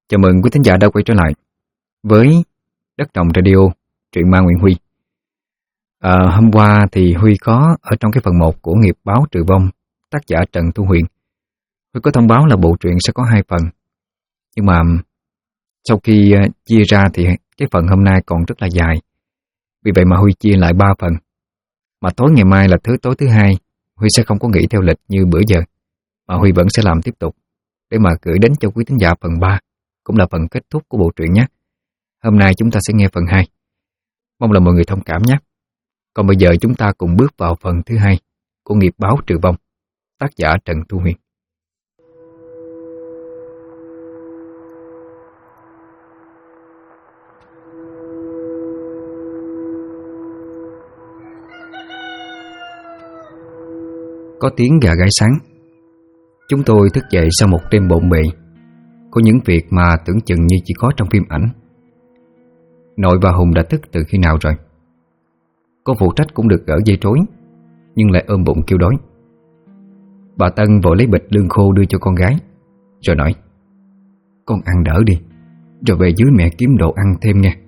Chào mừng quý thính giả đã quay trở lại với Đất Đồng Radio, truyện ma Nguyễn Huy. Hôm qua thì Huy có ở trong cái phần 1 của Nghiệp báo trừ vong, tác giả Trần Thu Huyền. Huy có thông báo là bộ truyện sẽ có 2 phần. Nhưng mà sau khi chia ra thì cái phần hôm nay còn rất là dài. Vì vậy mà Huy chia lại 3 phần. Mà tối ngày mai là tối thứ Hai, Huy sẽ không có nghỉ theo lịch như bữa giờ, mà Huy vẫn sẽ làm tiếp tục để mà gửi đến cho quý thính giả phần 3, cũng là phần kết thúc của bộ truyện nhé. Hôm nay chúng ta sẽ nghe phần 2. Mong là mọi người thông cảm nhé. Còn bây giờ chúng ta cùng bước vào phần thứ 2 của Nghiệp báo trừ vong, tác giả Trần Thu Huyền. Có tiếng gà gáy sáng. Chúng tôi thức dậy sau một đêm bộn bề, có những việc mà tưởng chừng như chỉ có trong phim ảnh. Nội và Hùng đã thức từ khi nào rồi? Cô phụ trách cũng được gỡ dây trối, nhưng lại ôm bụng kêu đói. Bà Tân vội lấy bịch lương khô đưa cho con gái, rồi nói: "Con ăn đỡ đi, rồi về dưới mẹ kiếm đồ ăn thêm nha."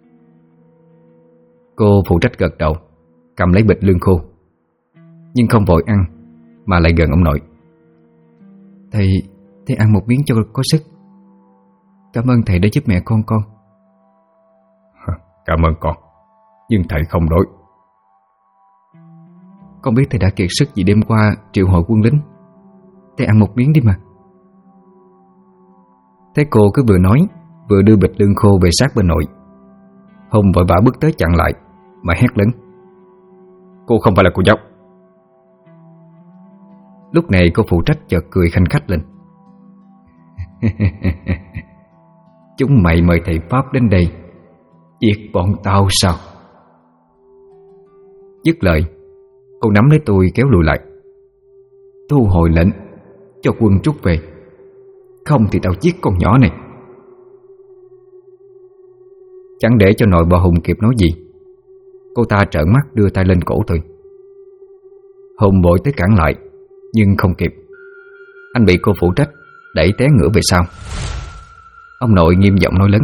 Cô phụ trách gật đầu, cầm lấy bịch lương khô, nhưng không vội ăn, mà lại gần ông nội. Thầy ăn một miếng cho có sức. Cảm ơn thầy đã giúp mẹ con. Cảm ơn con, nhưng thầy không đói. Con biết thầy đã kiệt sức vì đêm qua triệu hồi quân lính. Thầy ăn một miếng đi mà. Thế cô cứ vừa nói vừa đưa bịch lương khô về sát bên nội. Hùng vội vã bước tới chặn lại mà hét lớn: "Cô không phải là cô giáo." Lúc này cô phụ trách chợt cười khanh khách lên. "Chúng mày mời thầy Pháp đến đây giết bọn tao sao?" Dứt lời, cô nắm lấy tôi kéo lùi lại. "Thu hồi lệnh, cho quân rút về, không thì tao giết con nhỏ này." Chẳng để cho nội bà Hùng kịp nói gì, cô ta trợn mắt đưa tay lên cổ tôi. Hùng vội tới cản lại, nhưng không kịp. Anh bị cô phụ trách đẩy té ngửa về sau. Ông nội nghiêm giọng nói lớn: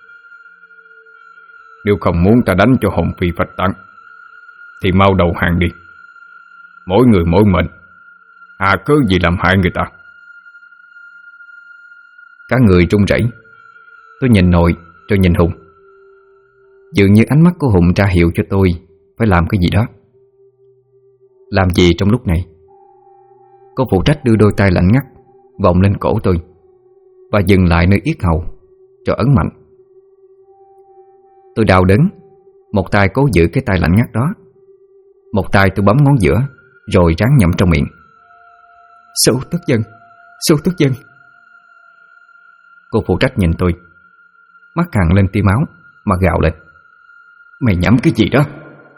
"Nếu không muốn ta đánh cho hồn phi phách tán thì mau đầu hàng đi. Mỗi người mỗi mệnh, hà cớ gì làm hại người ta." Cả người run rẩy. Tôi nhìn nội rồi nhìn Hùng. Dường như ánh mắt của Hùng ra hiệu cho tôi phải làm cái gì đó. Làm gì trong lúc này? Cô phụ trách đưa đôi tay lạnh ngắt vòng lên cổ tôi và dừng lại nơi yết hầu, rồi ấn mạnh. Tôi đau đớn, một tay cố giữ cái tay lạnh ngắt đó, một tay tôi bấm ngón giữa, rồi ráng nhẩm trong miệng: Sâu tức dân." Cô phụ trách nhìn tôi, mắt hằn lên tia máu mà gào lên: "Mày nhẩm cái gì đó?"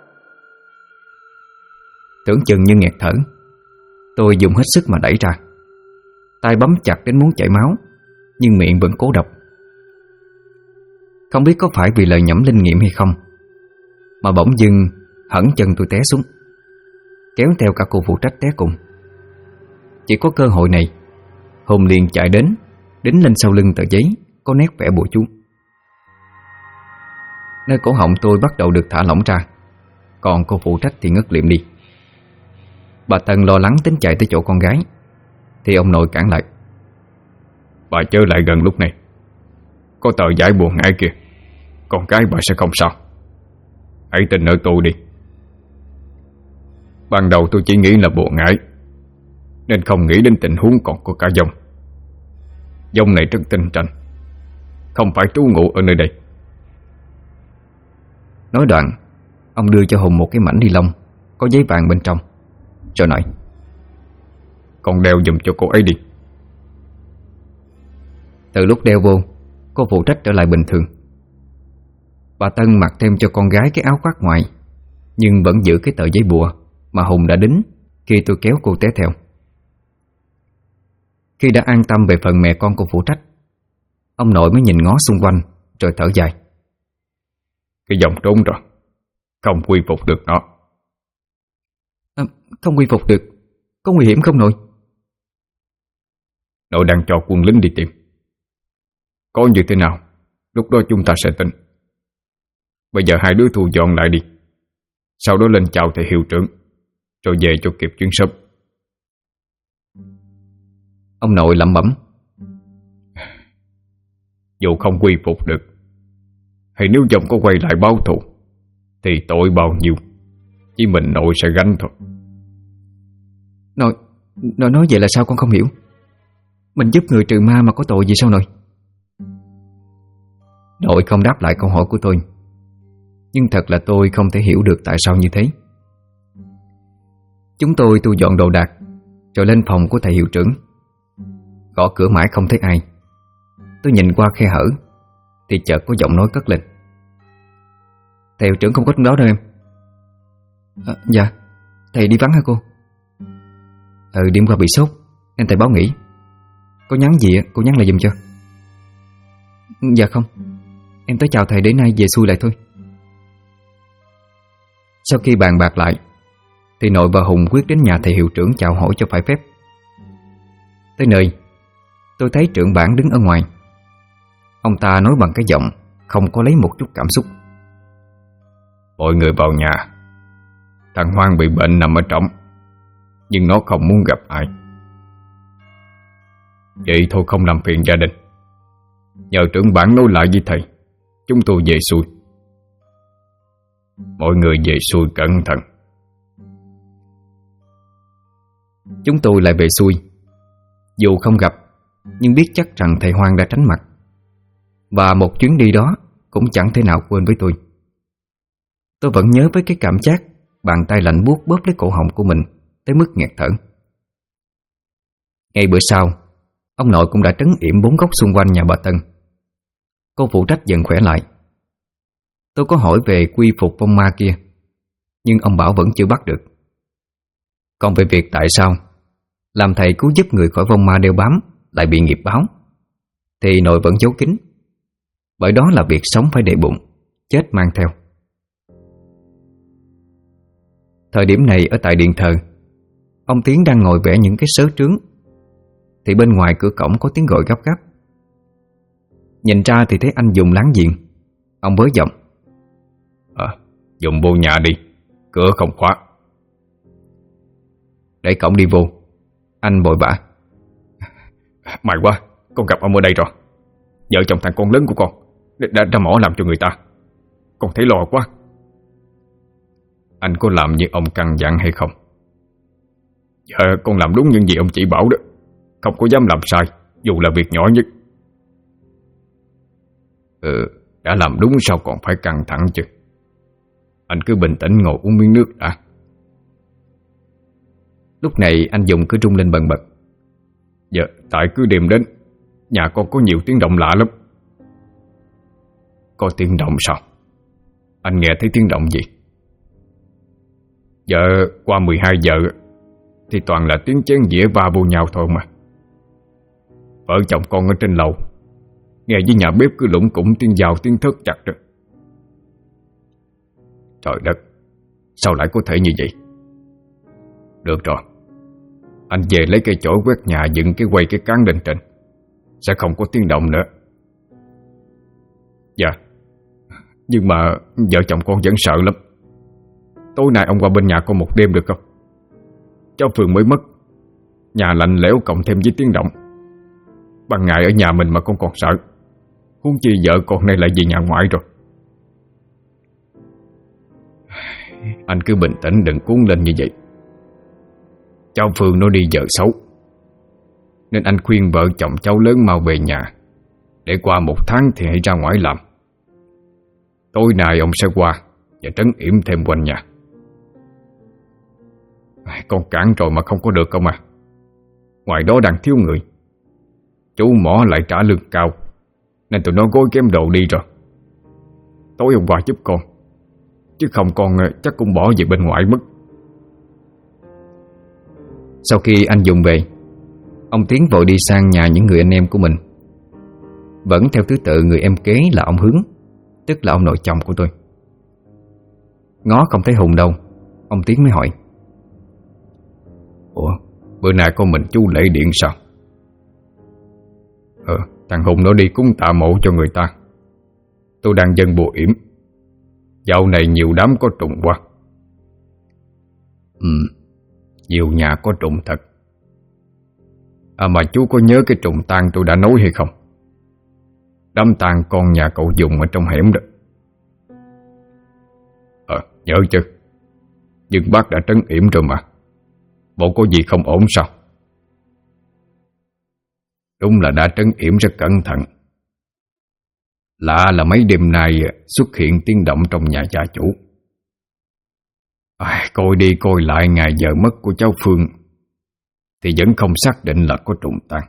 Tưởng chừng như nghẹt thở, tôi dùng hết sức mà đẩy ra. Tay bấm chặt đến muốn chảy máu, nhưng miệng vẫn cố đọc. Không biết có phải vì lời nhẩm linh nghiệm hay không, mà bỗng dưng hẳn chân tôi té xuống, kéo theo cả cô phụ trách té cùng. Chỉ có cơ hội này, Hùng liền chạy đến, đính lên sau lưng tờ giấy có nét vẽ bùa chú. Nơi cổ họng tôi bắt đầu được thả lỏng ra, còn cô phụ trách thì ngất liệm đi. Bà Tân lo lắng tính chạy tới chỗ con gái, thì ông nội cản lại: "Bà chớ lại gần lúc này. Có tờ giải bùa ngải kìa, con gái bà sẽ không sao. Hãy tin ở tôi đi." Ban đầu tôi chỉ nghĩ là bùa ngải, nên không nghĩ đến tình huống còn có cả dông. Dông này rất tinh ranh, không phải trú ngụ ở nơi đây. Nói đoạn, ông đưa cho Hùng một cái mảnh ni lông có giấy vàng bên trong, rồi nói: "Con đeo giùm cho cô ấy đi." Từ lúc đeo vô, cô phụ trách trở lại bình thường. Bà Tân mặc thêm cho con gái cái áo khoác ngoài, nhưng vẫn giữ cái tờ giấy bùa mà Hùng đã đính khi tôi kéo cô té theo. Khi đã an tâm về phần mẹ con cô phụ trách, ông nội mới nhìn ngó xung quanh rồi thở dài: "Cái dòng trốn rồi, không quy phục được nó." Không quy phục được, có nguy hiểm không nội? Nội đang cho quân lính đi tìm. Có như thế nào lúc đó chúng ta sẽ tính. Bây giờ hai đứa thu dọn lại đi, sau đó lên chào thầy hiệu trưởng, rồi về cho kịp chuyến sớm. Ông nội lẩm bẩm. Dù không quy phục được, hay nếu dòng có quay lại báo thù, thì tội bao nhiêu chỉ mình nội sẽ gánh thôi. Nội nói vậy là sao con không hiểu. Mình giúp người trừ ma mà có tội gì sao nội? Nội không đáp lại câu hỏi của tôi, nhưng thật là tôi không thể hiểu được tại sao như thế. Chúng tôi thu dọn đồ đạc rồi lên phòng của thầy hiệu trưởng. Gõ cửa mãi không thấy ai. Tôi nhìn qua khe hở thì chợt có giọng nói cất lên. Thầy hiệu trưởng không có trong đó đâu em. Dạ, thầy đi vắng hả cô? Đêm qua bị sốt nên thầy báo nghỉ. Có nhắn gì cô nhắn lại giùm cho. Dạ không, em tới chào thầy để nay về xuôi lại thôi. Sau khi bàn bạc lại thì nội và Hùng quyết đến nhà thầy hiệu trưởng chào hỏi cho phải phép. Tới nơi, tôi thấy trưởng bản đứng ở ngoài. Ông ta nói bằng cái giọng không có lấy một chút cảm xúc. Mọi người vào nhà. Thằng Hoang bị bệnh nằm ở trong, nhưng nó không muốn gặp ai. Vậy thôi không làm phiền gia đình. Nhờ trưởng bản nói lại với thầy, chúng tôi về xuôi. Mọi người về xuôi cẩn thận. Chúng tôi lại về xuôi. Dù không gặp, nhưng biết chắc rằng thầy Hoang đã tránh mặt. Và một chuyến đi đó cũng chẳng thể nào quên với tôi. Tôi vẫn nhớ với cái cảm giác bàn tay lạnh buốt bóp lấy cổ họng của mình tới mức nghẹt thở. Ngay bữa sau, ông nội cũng đã trấn yểm 4 góc xung quanh nhà bà Tân. Cô phụ trách dần khỏe lại. Tôi có hỏi về quy phục vong ma kia, nhưng ông bảo vẫn chưa bắt được. Còn về việc tại sao làm thầy cứu giúp người khỏi vong ma đeo bám lại bị nghiệp báo, thì nội vẫn giấu kín. Bởi đó là việc sống phải để bụng, chết mang theo. Thời điểm này ở tại điện thờ, ông Tiến đang ngồi vẽ những cái sớ trướng, thì bên ngoài cửa cổng có tiếng gọi gấp gáp. Nhìn ra thì thấy anh Dùng láng giềng. Ông bới giọng. Dùng vô nhà đi, cửa không khóa. Để cổng đi vô. Anh vội vã. May quá, con gặp ông ở đây rồi. Vợ chồng thằng con lớn của con đã mỏ làm cho người ta. Con thấy lo quá. Anh có làm như ông căn dặn hay không? Dạ, con làm đúng những gì ông chỉ bảo đó. Không có dám làm sai, dù là việc nhỏ nhất. Đã làm đúng sao còn phải căng thẳng chứ. Anh cứ bình tĩnh ngồi uống miếng nước đã. Lúc này anh Dùng cứ rung lên bần bật. Dạ, tại cứ đêm đến nhà con có nhiều tiếng động lạ lắm. Có tiếng động sao? Anh nghe thấy tiếng động gì? Dạ, qua 12 giờ thì toàn là tiếng chén dĩa va vô nhau thôi mà. Vợ chồng con ở trên lầu nghe với nhà bếp cứ lủng củng tiếng dao tiếng thớt chặt đó. Trời đất, sao lại có thể như vậy? Được rồi, anh về lấy cây chổi quét nhà dựng cái quay cái cán lên trên, sẽ không có tiếng động nữa. Dạ, nhưng mà vợ chồng con vẫn sợ lắm. Tối nay ông qua bên nhà con một đêm được không? Cháu Phương mới mất, nhà lạnh lẽo cộng thêm với tiếng động. Ban ngày ở nhà mình mà con còn sợ, huống chi vợ con nay lại về nhà ngoại rồi. Anh cứ bình tĩnh, đừng cuốn lên như vậy. Cháu Phương nó đi vợ xấu, nên anh khuyên vợ chồng cháu lớn mau về nhà, để qua 1 tháng thì hãy ra ngoài làm. Tối nay ông sẽ qua và trấn yểm thêm quanh nhà. Con cản rồi mà không có được không à. Ngoài đó đang thiếu người, chú mỏ lại trả lương cao, nên tụi nó gối kém đồ đi rồi. Tối hôm qua giúp con, chứ không con chắc cũng bỏ về bên ngoài mất. Sau khi anh Dùng về, ông Tiến vội đi sang nhà những người anh em của mình. Vẫn theo thứ tự người em kế là ông Hướng, tức là ông nội chồng của tôi. Ngó không thấy Hùng đâu, ông Tiến mới hỏi. Ủa, bữa nay con mình chú lễ điện sao? Thằng Hùng nó đi cúng tạ mộ cho người ta. Tôi đang dâng bùa yểm. Dạo này nhiều đám có trùng quá. Nhiều nhà có trùng thật. Mà chú có nhớ cái trùng tang tôi đã nói hay không? Đám tang con nhà cậu Dùng ở trong hẻm đó. Nhớ chứ. Nhưng bác đã trấn yểm rồi mà. Bộ có gì không ổn sao? Đúng là đã trấn yểm rất cẩn thận. Lạ là mấy đêm nay xuất hiện tiếng động trong nhà gia chủ. Coi đi coi lại ngày giờ mất của cháu Phương thì vẫn không xác định là có trùng tang.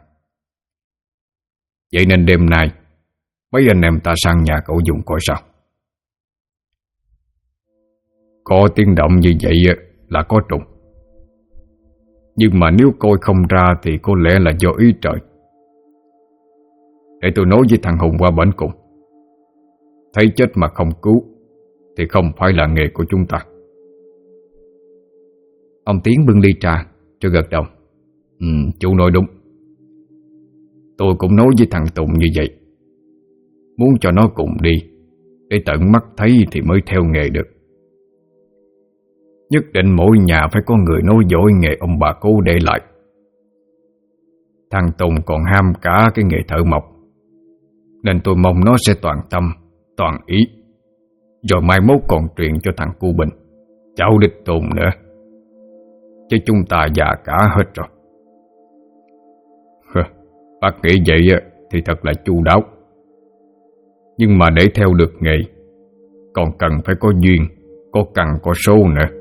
Vậy nên đêm nay mấy anh em ta sang nhà cậu Dùng coi sao. Có tiếng động như vậy là có trùng. Nhưng mà nếu coi không ra thì có lẽ là do ý trời. Để tôi nói với thằng Hùng qua bển cùng. Thấy chết mà không cứu thì không phải là nghề của chúng ta. Ông Tiến bưng ly trà rồi gật đầu. Chú nói đúng. Tôi cũng nói với thằng Tùng như vậy. Muốn cho nó cùng đi, để tận mắt thấy thì mới theo nghề được. Nhất định mỗi nhà phải có người nói dối nghề ông bà cố để lại. Thằng Tùng còn ham cả cái nghề thợ mộc, nên tôi mong nó sẽ toàn tâm, toàn ý. Rồi mai mốt còn truyền cho thằng Cu Bình, cháu đích Tùng nữa. Chứ chúng ta già cả hết rồi. Bác nghĩ vậy thì thật là chu đáo. Nhưng mà để theo được nghề còn cần phải có duyên, có căn có số nữa.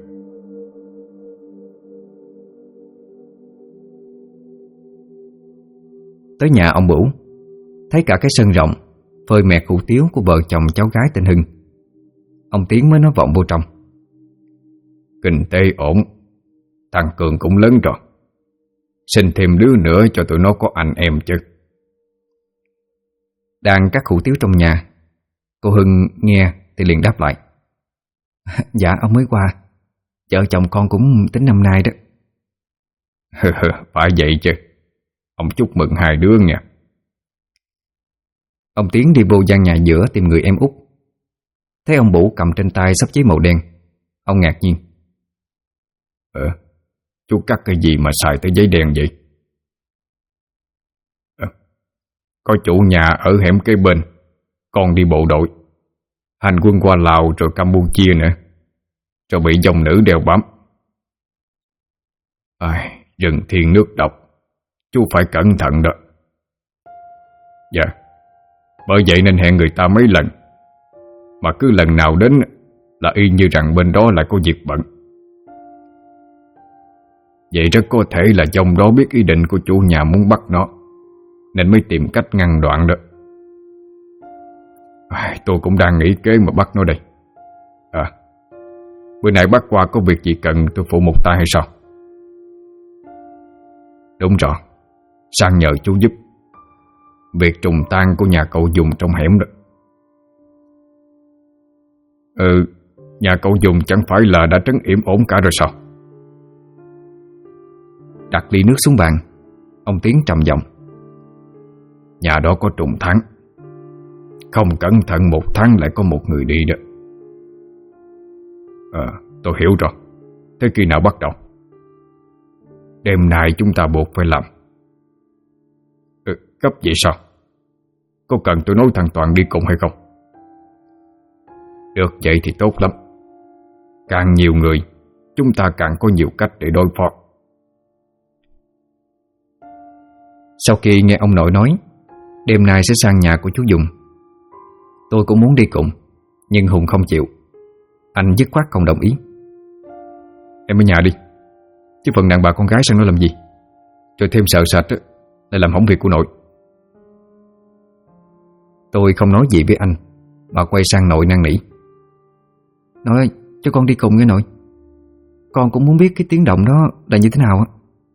Tới nhà ông Bửu, thấy cả cái sân rộng phơi mẹt hủ tiếu của vợ chồng cháu gái tên Hưng. Ông Tiến mới nói vọng vô trong. Kinh tế ổn, thằng Cường cũng lớn rồi. Xin thêm đứa nữa cho tụi nó có anh em chứ. Đang cắt hủ tiếu trong nhà, cô Hưng nghe thì liền đáp lại. Dạ ông mới qua. Vợ chồng con cũng tính năm nay đó. Phải vậy chứ. Ông chúc mừng hai đứa nha. Ông Tiến đi vô gian nhà giữa tìm người em út. Thấy ông Bửu cầm trên tay sắp giấy màu đen, ông ngạc nhiên. Chú cắt cái gì mà xài tới giấy đen vậy? Có chủ nhà ở hẻm kế bên, con đi bộ đội, hành quân qua Lào rồi Campuchia nữa, rồi bị dòng nữ đeo bám. Rừng thiên nước độc, chú phải cẩn thận đó. Dạ, bởi vậy nên hẹn người ta mấy lần, mà cứ lần nào đến là y như rằng bên đó lại có việc bận. Vậy rất có thể là dòng đó biết ý định của chủ nhà muốn bắt nó, nên mới tìm cách ngăn đoạn đó. Tôi cũng đang nghĩ kế mà bắt nó đây. Bữa nay bắt qua có việc gì cần tôi phụ một tay hay sao? Đúng rồi, sang nhờ chú giúp việc trùng tang của nhà cậu Dùng trong hẻm đó. Nhà cậu Dùng chẳng phải là đã trấn yểm ổn cả rồi sao? Đặt ly nước xuống bàn, ông Tiến trầm giọng. Nhà đó có trùng tháng, không cẩn thận một tháng lại có một người đi đó. Tôi hiểu rồi. Thế khi nào bắt đầu? Đêm nay chúng ta buộc phải làm. Cấp vậy sao? Có cần tôi nói thằng Toàn đi cùng hay không? Được vậy thì tốt lắm. Càng nhiều người, chúng ta càng có nhiều cách để đối phó. Sau khi nghe ông nội nói đêm nay sẽ sang nhà của chú Dùng, tôi cũng muốn đi cùng, nhưng Hùng không chịu. Anh dứt khoát không đồng ý. Em ở nhà đi, chứ phần đàn bà con gái sang nó làm gì, rồi thêm sợ sệt lại làm hỏng việc của nội. Tôi không nói gì với anh, mà quay sang nội năn nỉ. Nội ơi, cho con đi cùng nghe nội. Con cũng muốn biết cái tiếng động đó là như thế nào á.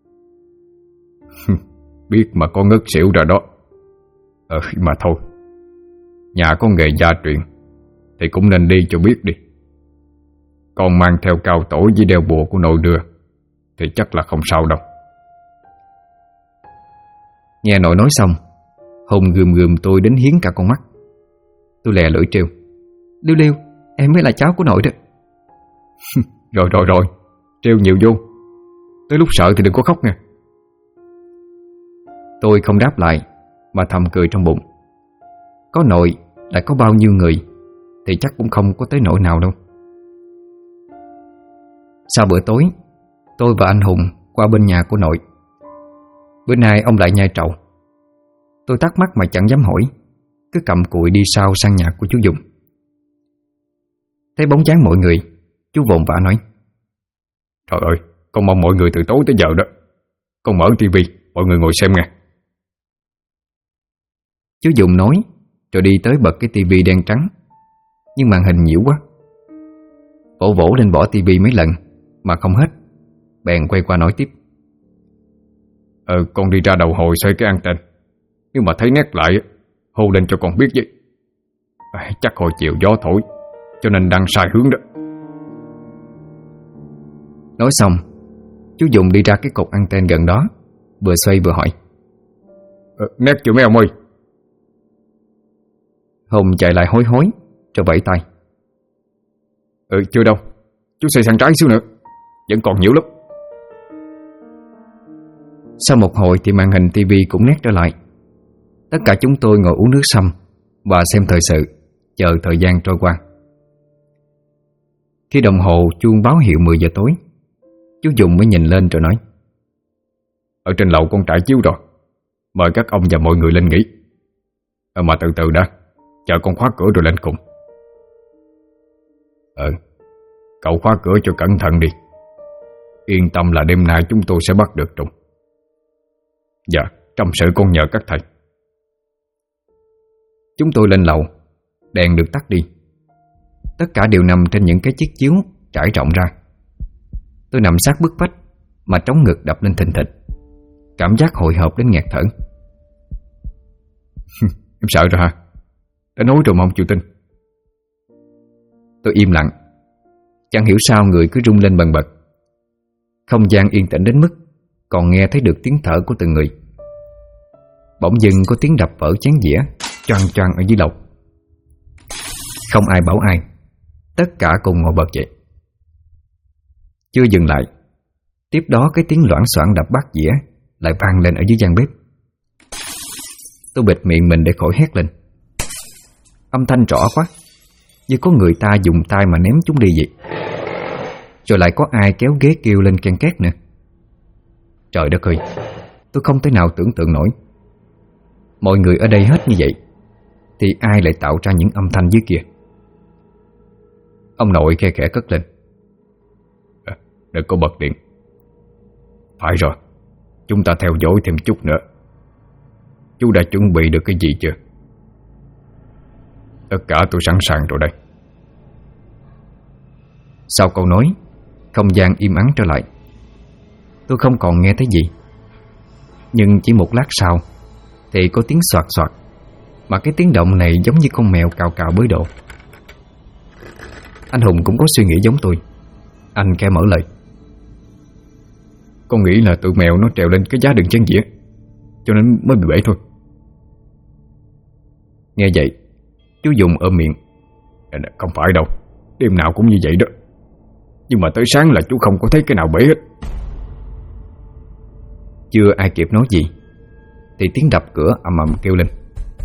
Biết mà con ngất xỉu rồi đó. Mà thôi, nhà có nghề gia truyền thì cũng nên đi cho biết đi. Con mang theo cao tổ với đeo bùa của nội đưa thì chắc là không sao đâu. Nghe nội nói xong, Hùng gườm gườm tôi đến hiến cả con mắt. Tôi lè lưỡi trêu: Liêu Liêu, em mới là cháu của nội đó. Rồi, trêu nhiều vô. Tới lúc sợ thì đừng có khóc nha. Tôi không đáp lại mà thầm cười trong bụng. Có nội lại có bao nhiêu người thì chắc cũng không có tới nỗi nào đâu. Sau bữa tối, tôi và anh Hùng qua bên nhà của nội. Bữa nay ông lại nhai trầu. Tôi thắc mắc mà chẳng dám hỏi, cứ cầm cụi đi sau sang nhà của chú Dùng. Thấy bóng dáng mọi người, chú vồn vã nói: Trời ơi, con mong mọi người từ tối tới giờ đó. Con mở tivi, mọi người ngồi xem nghe. Chú Dùng nói rồi đi tới bật cái tivi đen trắng, nhưng màn hình nhiễu quá. Vỗ lên bỏ tivi mấy lần mà không hết, bèn quay qua nói tiếp: Con đi ra đầu hồi xoay cái anten. Nếu mà thấy nét lại, hô lên cho con biết với. Chắc hồi chiều gió thổi, cho nên đang sai hướng đó. Nói xong, chú Dùng đi ra cái cột anten gần đó, vừa xoay vừa hỏi: Nét chưa mấy ông ơi? Hùng chạy lại hối hối rồi vẫy tay: Chưa đâu, chú xoay sang trái xíu nữa, vẫn còn nhiều lắm. Sau một hồi thì màn hình tivi cũng nét trở lại. Tất cả chúng tôi ngồi uống nước sâm và xem thời sự, chờ thời gian trôi qua. Khi đồng hồ chuông báo hiệu 10 giờ tối, chú Dùng mới nhìn lên rồi nói: Ở trên lầu con trải chiếu rồi, mời các ông và mọi người lên nghỉ. Mà từ từ đã, chờ con khóa cửa rồi lên cùng. Cậu khóa cửa cho cẩn thận đi. Yên tâm là đêm nay chúng tôi sẽ bắt được trùng. Dạ, trong sự con nhờ các thầy. Chúng tôi lên lầu, đèn được tắt đi. Tất cả đều nằm trên những cái chiếc chiếu trải rộng ra. Tôi nằm sát bức vách mà trống ngực đập lên thình thịch, cảm giác hồi hộp đến nghẹt thở. Em sợ rồi hả? Đã nói rồi mà ông chịu tin. Tôi im lặng. Chẳng hiểu sao người cứ rung lên bần bật. Không gian yên tĩnh đến mức còn nghe thấy được tiếng thở của từng người. Bỗng dưng có tiếng đập vỡ chén dĩa choang choang ở dưới lầu. Không ai bảo ai, tất cả cùng ngồi bật dậy. Chưa dừng lại, tiếp đó cái tiếng loảng xoảng đập bát dĩa lại vang lên ở dưới gian bếp. Tôi bịt miệng mình để khỏi hét lên. Âm thanh rõ quá, như có người ta dùng tay mà ném chúng đi vậy. Rồi lại có ai kéo ghế kêu lên ken két nữa. Trời đất ơi, tôi không thể nào tưởng tượng nổi. Mọi người ở đây hết như vậy thì ai lại tạo ra những âm thanh dưới kia? Ông nội khe khẽ cất lên: Đừng có bật điện. Phải rồi, chúng ta theo dõi thêm chút nữa. Chú đã chuẩn bị được cái gì chưa? Tất cả tôi sẵn sàng rồi đây. Sau câu nói, không gian im ắng trở lại. Tôi không còn nghe thấy gì. Nhưng chỉ một lát sau thì có tiếng xoạt xoạt, mà cái tiếng động này giống như con mèo cào cào bới đồ. Anh Hùng cũng có suy nghĩ giống tôi. Anh khẽ mở lời: Con nghĩ là tụi mèo nó trèo lên cái giá đựng chén dĩa, cho nên mới bị bể thôi. Nghe vậy, chú Dùng ôm miệng: Không phải đâu, đêm nào cũng như vậy đó. Nhưng mà tới sáng là chú không có thấy cái nào bể hết. Chưa ai kịp nói gì thì tiếng đập cửa ầm ầm kêu lên.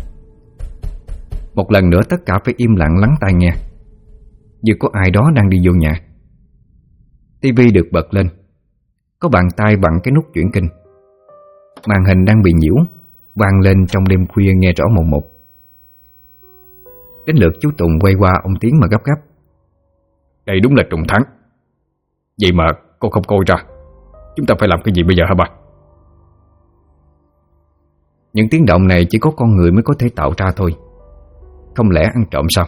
Một lần nữa tất cả phải im lặng lắng tai nghe, như có ai đó đang đi vô nhà. Tivi được bật lên, có bàn tay bằng cái nút chuyển kênh. Màn hình đang bị nhiễu, vang lên trong đêm khuya nghe rõ mồn một. Đến lượt chú Tùng quay qua ông Tiến mà gấp gáp: Đây đúng là trùng thắng. Vậy mà cô không coi ra. Chúng ta phải làm cái gì bây giờ hả bà? Những tiếng động này chỉ có con người mới có thể tạo ra thôi. Không lẽ ăn trộm sao?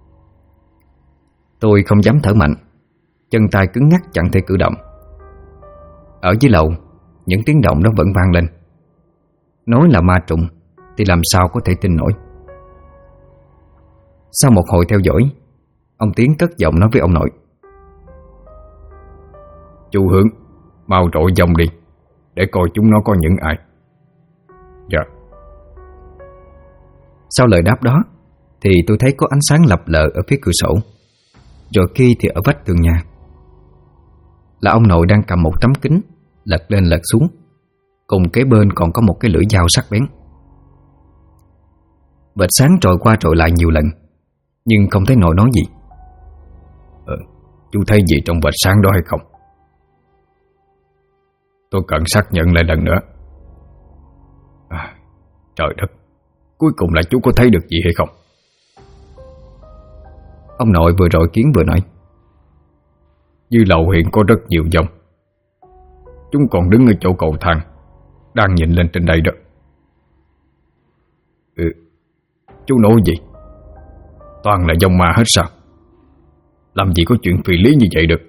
Tôi không dám thở mạnh, chân tay cứng ngắc chẳng thể cử động. Ở dưới lầu, những tiếng động đó vẫn vang lên. Nói là ma trùng thì làm sao có thể tin nổi. Sau một hồi theo dõi, ông Tiến cất giọng nói với ông nội: Chú Hướng, mau trội dòng đi, để coi chúng nó có những ai. Dạ. Sau lời đáp đó thì tôi thấy có ánh sáng lập lờ ở phía cửa sổ, rồi khi thì ở vách tường nhà. Là ông nội đang cầm một tấm kính lật lên lật xuống, cùng kế bên còn có một cái lưỡi dao sắc bén. Vệt sáng trồi qua trồi lại nhiều lần, nhưng không thấy nội nói gì. Chú thấy gì trong vệt sáng đó hay không? Tôi cần xác nhận lại lần nữa. Trời đất, cuối cùng là chú có thấy được gì hay không? Ông nội vừa rồi Kiến vừa nói. Dưới lầu hiện có rất nhiều dòng. Chúng còn đứng ở chỗ cầu thang, đang nhìn lên trên đây đó. Chú nói gì? Toàn là dòng ma hết sao? Làm gì có chuyện phi lý như vậy được?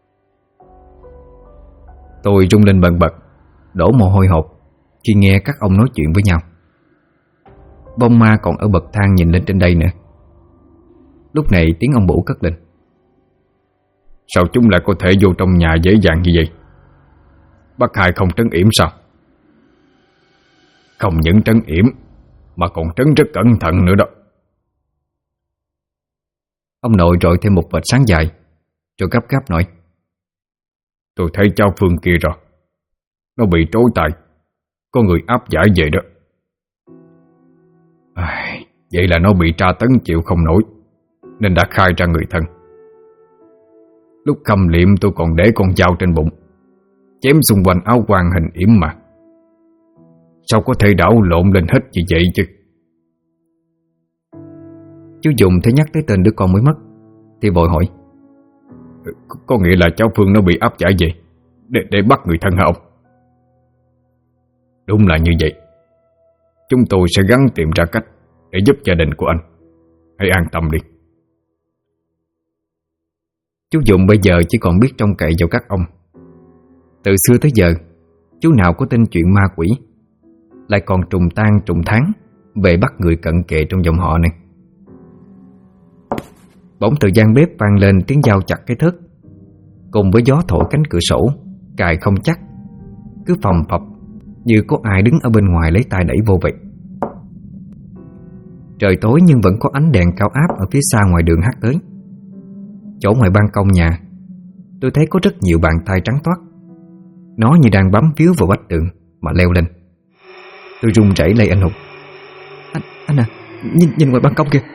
Tôi rung lên bần bật, đổ mồ hôi hột khi nghe các ông nói chuyện với nhau. Bông ma còn ở bậc thang nhìn lên trên đây nữa. Lúc này tiếng ông Bủ cất lên. Sao chúng lại có thể vô trong nhà dễ dàng như vậy? Bác Hai không trấn yểm sao? Không những trấn yểm mà còn trấn rất cẩn thận nữa đó. Ông nội rọi thêm một vệt sáng dài, rồi gấp gáp nói. Tôi thấy cháu Phương kia rồi. Nó bị trối tay, có người áp giải về đó. Vậy là nó bị tra tấn chịu không nổi, nên đã khai ra người thân. Lúc khâm liệm tôi còn để con dao trên bụng, chém xung quanh áo quan hình yểm mà. Sao có thể đảo lộn lên hết như vậy chứ? Chú Dùng thấy nhắc tới tên đứa con mới mất thì vội hỏi. Có nghĩa là cháu Phương nó bị áp giải về để bắt người thân hả ông? Đúng là như vậy. Chúng tôi sẽ gắng tìm ra cách để giúp gia đình của anh. Hãy an tâm đi. Chú Dụng bây giờ chỉ còn biết trông cậy vào các ông. Từ xưa tới giờ, chú nào có tin chuyện ma quỷ, lại còn trùng tang trùng tháng về bắt người cận kề trong dòng họ này. Bỗng từ gian bếp vang lên tiếng dao chặt cái thớt, cùng với gió thổi cánh cửa sổ cài không chắc, cứ phồng phập như có ai đứng ở bên ngoài lấy tay đẩy vô vậy. Trời tối nhưng vẫn có ánh đèn cao áp ở phía xa ngoài đường hắt tới. Chỗ ngoài ban công nhà, tôi thấy có rất nhiều bàn tay trắng toát. Nó như đang bám víu vào vách tường mà leo lên. Tôi run rẩy lay anh Hùng. Anh à, nhìn ngoài ban công kìa.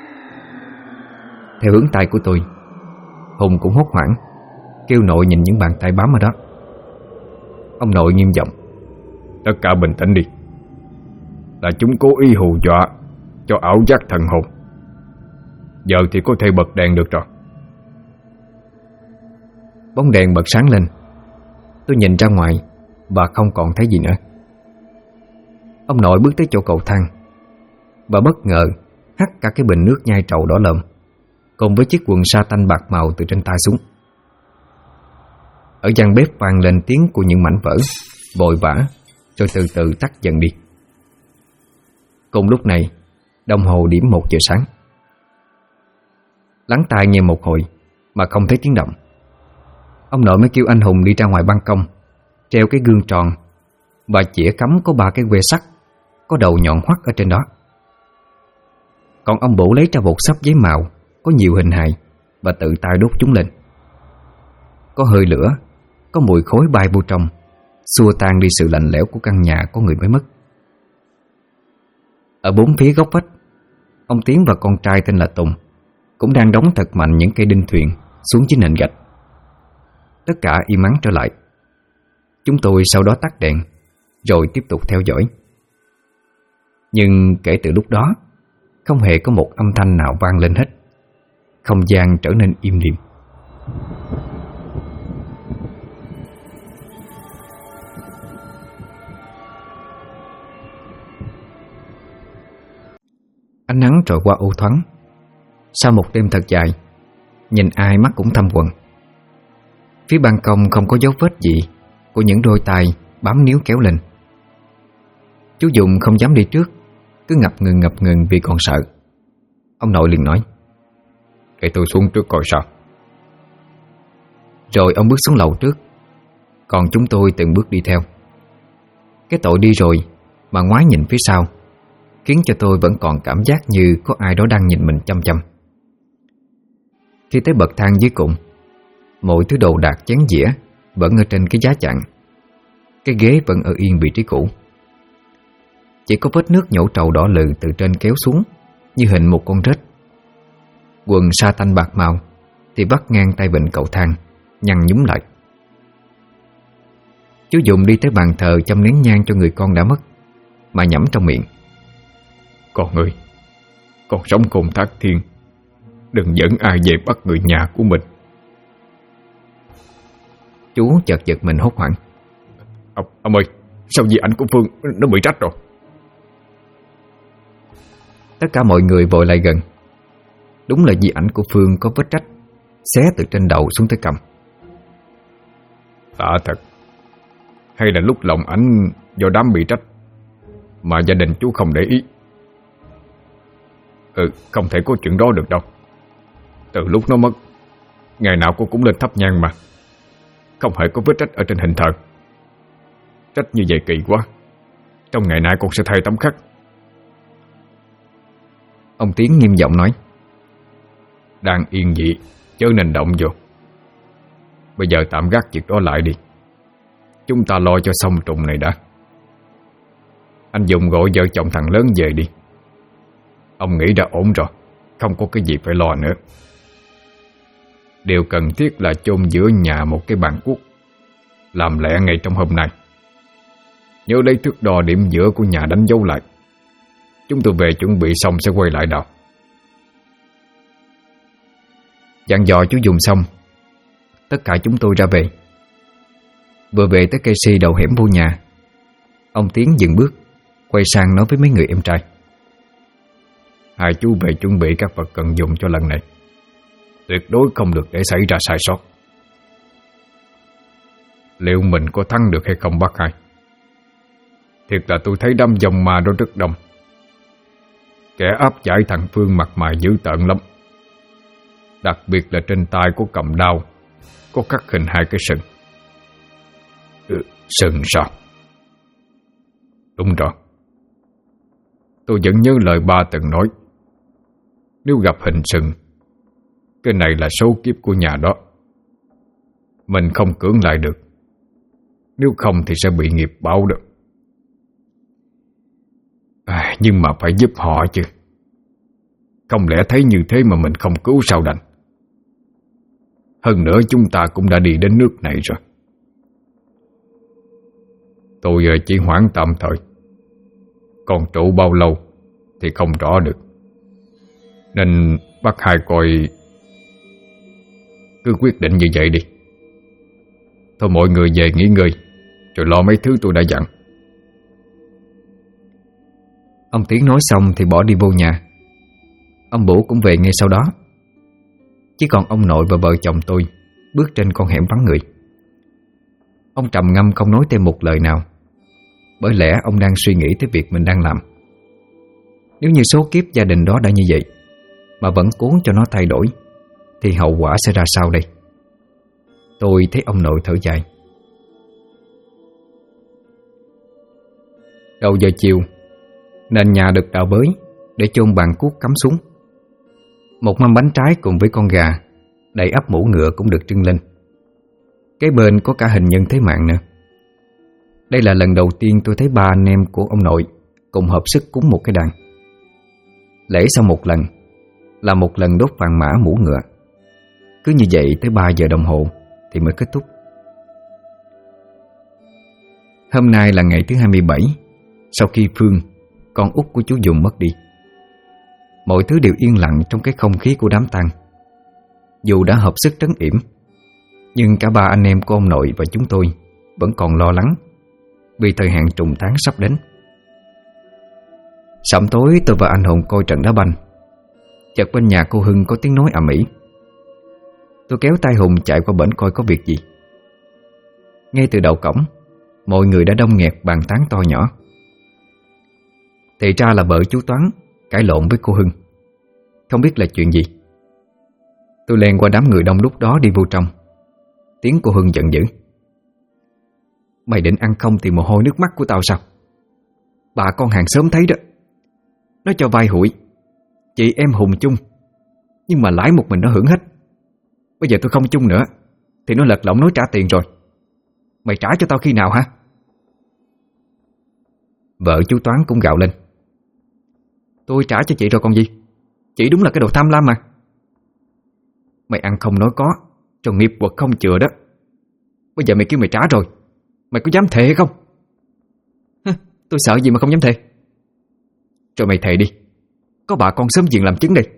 Theo hướng tay của tôi, Hùng cũng hốt hoảng kêu nội nhìn những bàn tay bám ở đó. Ông nội nghiêm giọng. Tất cả bình tĩnh đi. Là chúng cố ý hù dọa cho ảo giác thần hồn. Giờ thì có thể bật đèn được rồi. Bóng đèn bật sáng lên. Tôi nhìn ra ngoài và không còn thấy gì nữa. Ông nội bước tới chỗ cầu thang và bất ngờ hắt cả cái bình nước nhai trầu đỏ lợm cùng với chiếc quần sa tanh bạc màu từ trên tay xuống. Ở gian bếp vang lên tiếng của những mảnh vỡ vội vã, rồi từ từ tắt dần đi. Cùng lúc này, đồng hồ điểm 1 giờ sáng. Lắng tai nghe một hồi mà không thấy tiếng động. Ông nội mới kêu anh Hùng đi ra ngoài ban công, treo cái gương tròn và chĩa cắm có 3 cái que sắt có đầu nhọn hoắt ở trên đó. Còn ông Bủ lấy ra bột sắp giấy màu có nhiều hình hài và tự tay đốt chúng lên. Có hơi lửa, có mùi khói bay vô trong, xua tan đi sự lạnh lẽo của căn nhà có người mới mất. Ở bốn phía góc vách, ông Tiến và con trai tên là Tùng cũng đang đóng thật mạnh những cây đinh thuyền xuống dưới nền gạch. Tất cả im ắng trở lại. Chúng tôi sau đó tắt đèn, rồi tiếp tục theo dõi. Nhưng kể từ lúc đó, không hề có một âm thanh nào vang lên hết. Không gian trở nên im lìm. Ánh nắng trôi qua u thoáng. Sau một đêm thật dài, nhìn ai mắt cũng thâm quầng. Phía ban công không có dấu vết gì của những đôi tay bám níu kéo lên. Chú Dụng không dám đi trước, cứ ngập ngừng vì còn sợ. Ông nội liền nói: "Để tôi xuống trước coi sao." Rồi ông bước xuống lầu trước, còn chúng tôi từng bước đi theo. Cái tội đi rồi mà ngoái nhìn phía sau, khiến cho tôi vẫn còn cảm giác như có ai đó đang nhìn mình chăm chăm. Khi tới bậc thang dưới cùng, mọi thứ đồ đạc chén dĩa vẫn ở trên cái giá chặn. Cái ghế vẫn ở yên vị trí cũ. Chỉ có vết nước nhổ trầu đỏ lừ từ trên kéo xuống, như hình một con rết. Quần sa tanh bạc màu thì vắt ngang tay vịn cầu thang, nhăn nhúm lại. Chú Dùng đi tới bàn thờ châm nén nhang cho người con đã mất, mà nhẩm trong miệng: Con ơi, con sống cùng thác thiên, đừng dẫn ai về bắt người nhà của mình. Chú chợt giật mình hốt hoảng: Ông ơi, sao di ảnh của Phương nó bị rách rồi? Tất cả mọi người vội lại gần. Đúng là di ảnh của Phương có vết rách, xé từ trên đầu xuống tới cằm. Lạ thật. Hay là lúc lòng ảnh do đám bị trách mà gia đình chú không để ý? Không thể có chuyện đó được đâu. Từ lúc nó mất, ngày nào cô cũng lên thắp nhang mà. Không hề có vết rách ở trên hình thờ. Trách như vậy kỳ quá. Trong ngày nay con sẽ thay tấm khắc. Ông Tiến nghiêm giọng nói: Đang yên dị, chớ nên động vô. Bây giờ tạm gác việc đó lại đi. Chúng ta lo cho xong trùng này đã. Anh Dùng gọi vợ chồng thằng lớn về đi. Ông nghĩ đã ổn rồi, không có cái gì phải lo nữa. Điều cần thiết là chôn giữa nhà một cái bàn cuốc, làm lẹ ngay trong hôm nay. Nhớ lấy thước đo điểm giữa của nhà đánh dấu lại. Chúng tôi về chuẩn bị xong sẽ quay lại đào. Dặn dò chú Dùng xong, tất cả chúng tôi ra về. Vừa về tới cây si đầu hẻm vô nhà, ông Tiến dừng bước, quay sang nói với mấy người em trai: Hai chú về chuẩn bị các vật cần dùng cho lần này. Tuyệt đối không được để xảy ra sai sót. Liệu mình có thắng được hay không bác hai? Thiệt là tôi thấy đám dòng ma đó rất đông. Kẻ áp giải thằng Phương mặt mày dữ tợn lắm. Đặc biệt là trên tay có cầm đao, có khắc hình hai cái sừng. Sừng sao? Đúng rồi. Tôi vẫn nhớ lời ba từng nói. Nếu gặp hình sừng, cái này là số kiếp của nhà đó. Mình không cưỡng lại được. Nếu không thì sẽ bị nghiệp báo được. Nhưng mà phải giúp họ chứ. Không lẽ thấy như thế mà mình không cứu sao đành. Hơn nữa chúng ta cũng đã đi đến nước này rồi. Tôi chỉ hoãn tạm thời. Còn trụ bao lâu thì không rõ được. Nên bác hai coi cứ quyết định như vậy đi. Thôi mọi người về nghỉ ngơi, rồi lo mấy thứ tôi đã dặn. Ông Tiến nói xong thì bỏ đi vô nhà. Ông Bủ cũng về ngay sau đó. Chỉ còn ông nội và vợ chồng tôi bước trên con hẻm vắng người. Ông trầm ngâm không nói thêm một lời nào, bởi lẽ ông đang suy nghĩ tới việc mình đang làm. Nếu như số kiếp gia đình đó đã như vậy mà vẫn cố cho nó thay đổi, thì hậu quả sẽ ra sao đây? Tôi thấy ông nội thở dài. Đầu giờ chiều, nền nhà được đào bới để chôn bàn cuốc cắm xuống. Một mâm bánh trái cùng với con gà đầy ắp mũ ngựa cũng được trưng lên. Cái bên có cả hình nhân thế mạng nữa. Đây là lần đầu tiên tôi thấy ba anh em của ông nội cùng hợp sức cúng một cái đàn. Lễ sau một lần là một lần đốt vàng mã mũ ngựa. Cứ như vậy tới 3 giờ đồng hồ thì mới kết thúc. Hôm nay là ngày thứ 27 sau khi Phương, con út của chú Dùng, mất đi. Mọi thứ đều yên lặng trong cái không khí của đám tang. Dù đã hợp sức trấn yểm, nhưng cả ba anh em của ông nội và chúng tôi vẫn còn lo lắng vì thời hạn trùng tháng sắp đến. Sẩm tối tôi và anh Hùng coi trận đá banh. Chợt bên nhà cô Hưng có tiếng nói ầm ĩ. Tôi kéo tay Hùng chạy qua bển coi có việc gì. Ngay từ đầu cổng, mọi người đã đông nghẹt bàn tán to nhỏ. Thì ra là vợ chú Toán cãi lộn với cô Hưng. Không biết là chuyện gì. Tôi len qua đám người đông lúc đó đi vô trong. Tiếng cô Hưng giận dữ: Mày định ăn không thì mồ hôi nước mắt của tao sao? Bà con hàng xóm thấy đó. Nó cho vay hụi, chị em hùng chung, nhưng mà lãi một mình nó hưởng hết. Bây giờ tôi không chung nữa thì nó lật lọng nói trả tiền rồi. Mày trả cho tao khi nào hả? Vợ chú Toán cũng gào lên. Tôi trả cho chị rồi còn gì. Chị đúng là cái đồ tham lam mà. Mày ăn không nói có, tròn nghiệp quật không chừa đó. Bây giờ mày kêu mày trả rồi, mày có dám thề hay không? Tôi sợ gì mà không dám thề. Rồi mày thề đi, có bà con sớm diện làm chứng đây.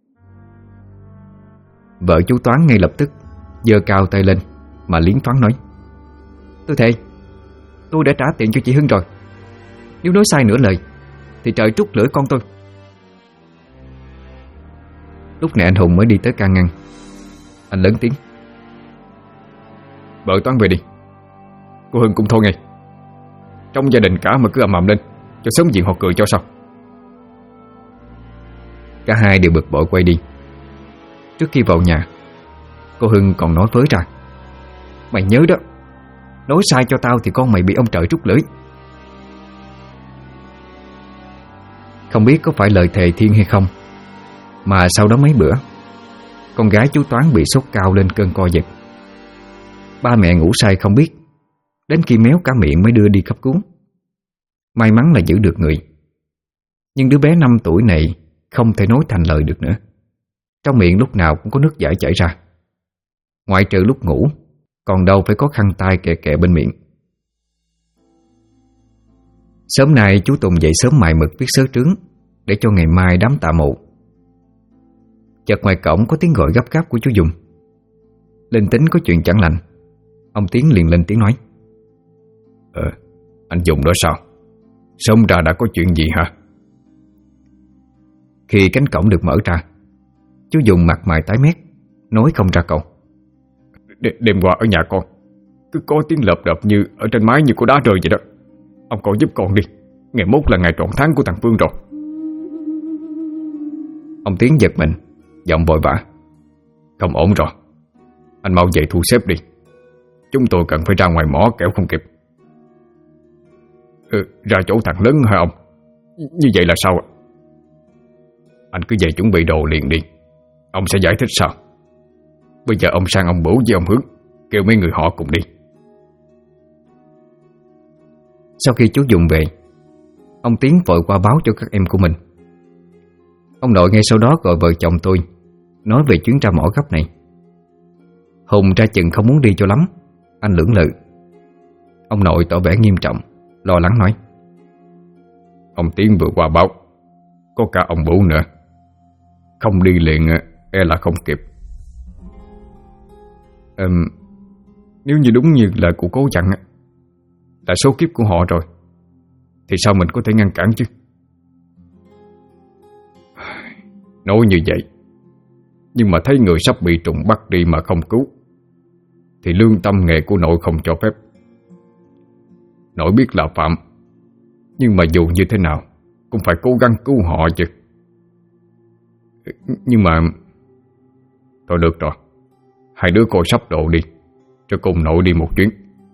Vợ chú Toán ngay lập tức giơ cao tay lên mà liến thoáng nói. Tôi thề, tôi đã trả tiền cho chị Hưng rồi. Nếu nói sai nửa lời thì trời trút lưỡi con tôi. Lúc này anh Hùng mới đi tới can ngăn. Anh lớn tiếng. Vợ Toán về đi, cô Hưng cũng thôi ngay. Trong gia đình cả mà cứ ầm ầm lên cho sớm diện họ cười cho sao. Cả hai đều bực bội quay đi. Trước khi vào nhà, cô Hưng còn nói với ra. Mày nhớ đó, nói sai cho tao thì con mày bị ông trời trút lưỡi. Không biết có phải lời thề thiên hay không, mà sau đó mấy bữa, con gái chú Toán bị sốt cao lên cơn co giật. Ba mẹ ngủ say không biết, đến khi méo cả miệng mới đưa đi cấp cứu. May mắn là giữ được người. Nhưng đứa bé 5 tuổi này không thể nói thành lời được nữa. Trong miệng lúc nào cũng có nước dãi chảy ra. Ngoại trừ lúc ngủ, còn đâu phải có khăn tay kè kè bên miệng. Sớm nay chú Tùng dậy sớm mài mực viết sớ trướng để cho ngày mai đám tạ mộ. Chợt ngoài cổng có tiếng gọi gấp gáp của chú Dùng. Linh tính có chuyện chẳng lành, ông Tiến liền lên tiếng nói. Anh Dùng đó sao? Sớm ra đã có chuyện gì hả? Khi cánh cổng được mở ra, chú Dùng mặt mày tái mét, nói không ra câu. Đêm qua ở nhà con cứ có tiếng lợp đợp như ở trên mái như có đá rơi vậy đó. Ông con giúp con đi, ngày mốt là ngày trọn tháng của thằng Phương rồi. Ông Tiến giật mình, giọng vội vã. Không ổn rồi, anh mau dậy thu xếp đi. Chúng tôi cần phải ra ngoài mỏ kẻo không kịp. Ra chỗ thằng lớn hả ông? Như vậy là sao ạ? Anh cứ về chuẩn bị đồ liền đi, ông sẽ giải thích sau. Bây giờ ông sang ông Bửu với ông Hướng, kêu mấy người họ cùng đi. Sau khi chú Dùng về, ông Tiến vội qua báo cho các em của mình. Ông nội ngay sau đó gọi vợ chồng tôi, nói về chuyến ra mỏ gấp này. Hùng ra chừng không muốn đi cho lắm, anh lưỡng lự. Ông nội tỏ vẻ nghiêm trọng, lo lắng nói. Ông Tiến vừa qua báo, có cả ông Bửu nữa. Không đi liền e là không kịp. Nếu như đúng như lời của cố dặn là số kiếp của họ rồi, thì sao mình có thể ngăn cản chứ? Nói như vậy, nhưng mà thấy người sắp bị trùng bắt đi mà không cứu, thì lương tâm nghề của nội không cho phép. Nội biết là phạm, nhưng mà dù như thế nào cũng phải cố gắng cứu họ chứ. Nhưng mà thôi được rồi, hai đứa coi sắp đồ đi, rồi cùng nội đi một chuyến.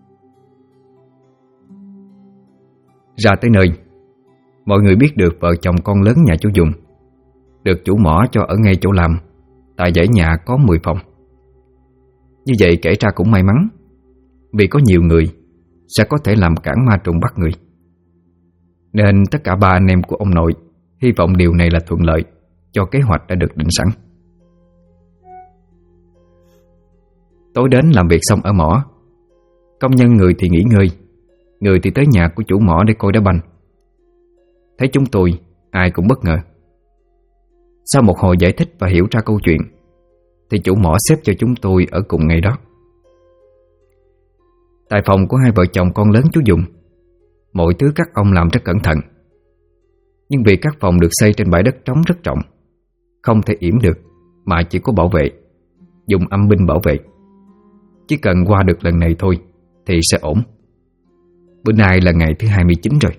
Ra tới nơi, mọi người biết được vợ chồng con lớn nhà chú Dùng được chủ mỏ cho ở ngay chỗ làm, tại dãy nhà có 10 phòng. Như vậy kể ra cũng may mắn, vì có nhiều người sẽ có thể làm cản ma trùng bắt người. Nên tất cả ba anh em của ông nội hy vọng điều này là thuận lợi cho kế hoạch đã được định sẵn. Tối đến làm việc xong ở mỏ, công nhân người thì nghỉ ngơi, người thì tới nhà của chủ mỏ để coi đá banh. Thấy chúng tôi, ai cũng bất ngờ. Sau một hồi giải thích và hiểu ra câu chuyện, thì chủ mỏ xếp cho chúng tôi ở cùng ngày đó. Tại phòng của hai vợ chồng con lớn chú Dùng, mọi thứ các ông làm rất cẩn thận. Nhưng vì các phòng được xây trên bãi đất trống rất rộng, không thể yểm được, mà chỉ có bảo vệ, dùng âm binh bảo vệ. Chỉ cần qua được lần này thôi thì sẽ ổn. Bữa nay là ngày thứ 29 rồi.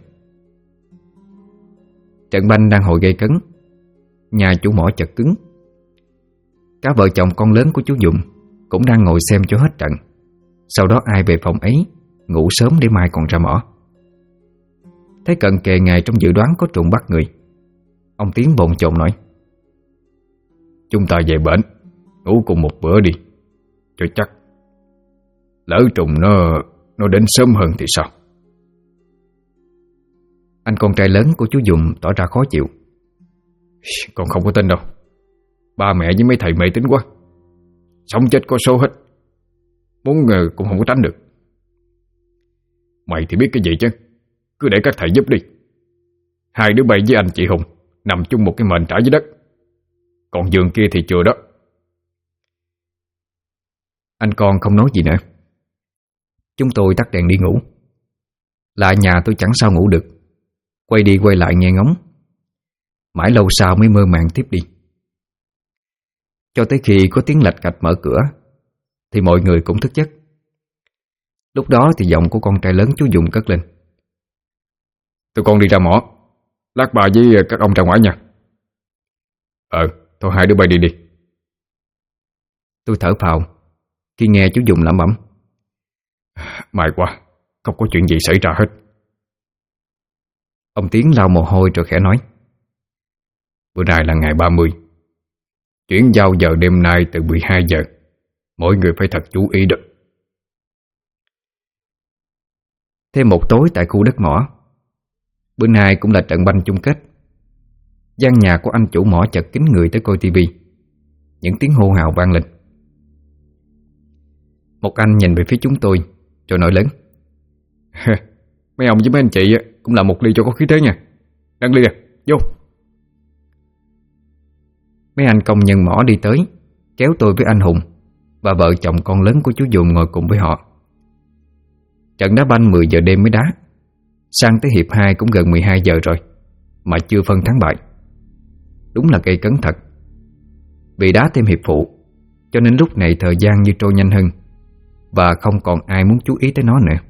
Trận banh đang hồi gây cấn, nhà chủ mỏ chật cứng. Cả vợ chồng con lớn của chú Dụng cũng đang ngồi xem cho hết trận. Sau đó ai về phòng ấy ngủ sớm để mai còn ra mỏ. Thấy cận kề ngày trong dự đoán có trùng bắt người, Ông Tiến bồn chồn nói: Chúng ta về bển ngủ cùng một bữa đi cho chắc. Lỡ trùng nó đến sớm hơn thì sao? Anh con trai lớn của chú Dùng tỏ ra khó chịu. Con không có tin đâu. Ba mẹ với mấy thầy mê tín quá. Sống chết có số hết. Muốn cũng không có tránh được. Mày thì biết cái gì chứ. Cứ để các thầy giúp đi. Hai đứa bay với anh chị Hùng nằm chung một cái mền trải dưới đất. Còn giường kia thì chừa đó. Anh con không nói gì nữa. Chúng tôi tắt đèn đi ngủ. Lại nhà tôi chẳng sao ngủ được. Quay đi quay lại nghe ngóng. Mãi lâu sau mới mơ màng tiếp đi. Cho tới khi có tiếng lạch cạch mở cửa thì mọi người cũng thức giấc. Lúc đó thì giọng của con trai lớn chú Dùng cất lên: Tụi con đi ra mỏ. Lát bà với các ông ra ngoài nha. Thôi hai đứa bay đi đi. Tôi thở phào khi nghe chú Dùng lẩm bẩm: May quá, không có chuyện gì xảy ra hết. Ông Tiến lau mồ hôi rồi khẽ nói: Bữa nay là ngày 30. Chuyển giao giờ đêm nay từ 12 giờ. Mỗi người phải thật chú ý đó. Thêm một tối tại khu đất mỏ. Bữa nay cũng là trận banh chung kết. Gian nhà của anh chủ mỏ chật kín người tới coi tivi. Những tiếng hô hào vang lên. Một anh nhìn về phía chúng tôi rồi nói lớn: Mấy ông với mấy anh chị cũng làm một ly cho có khí thế nha. Đăng ly nè, vô. Mấy anh công nhân mỏ đi tới, kéo tôi với anh Hùng và vợ chồng con lớn của chú Dùng ngồi cùng với họ. Trận đá banh 10 giờ đêm mới đá. Sang tới hiệp 2 cũng gần 12 giờ rồi mà chưa phân thắng bại. Đúng là gây cấn thật. Vì đá thêm hiệp phụ cho nên lúc này thời gian như trôi nhanh hơn và không còn ai muốn chú ý tới nó nữa.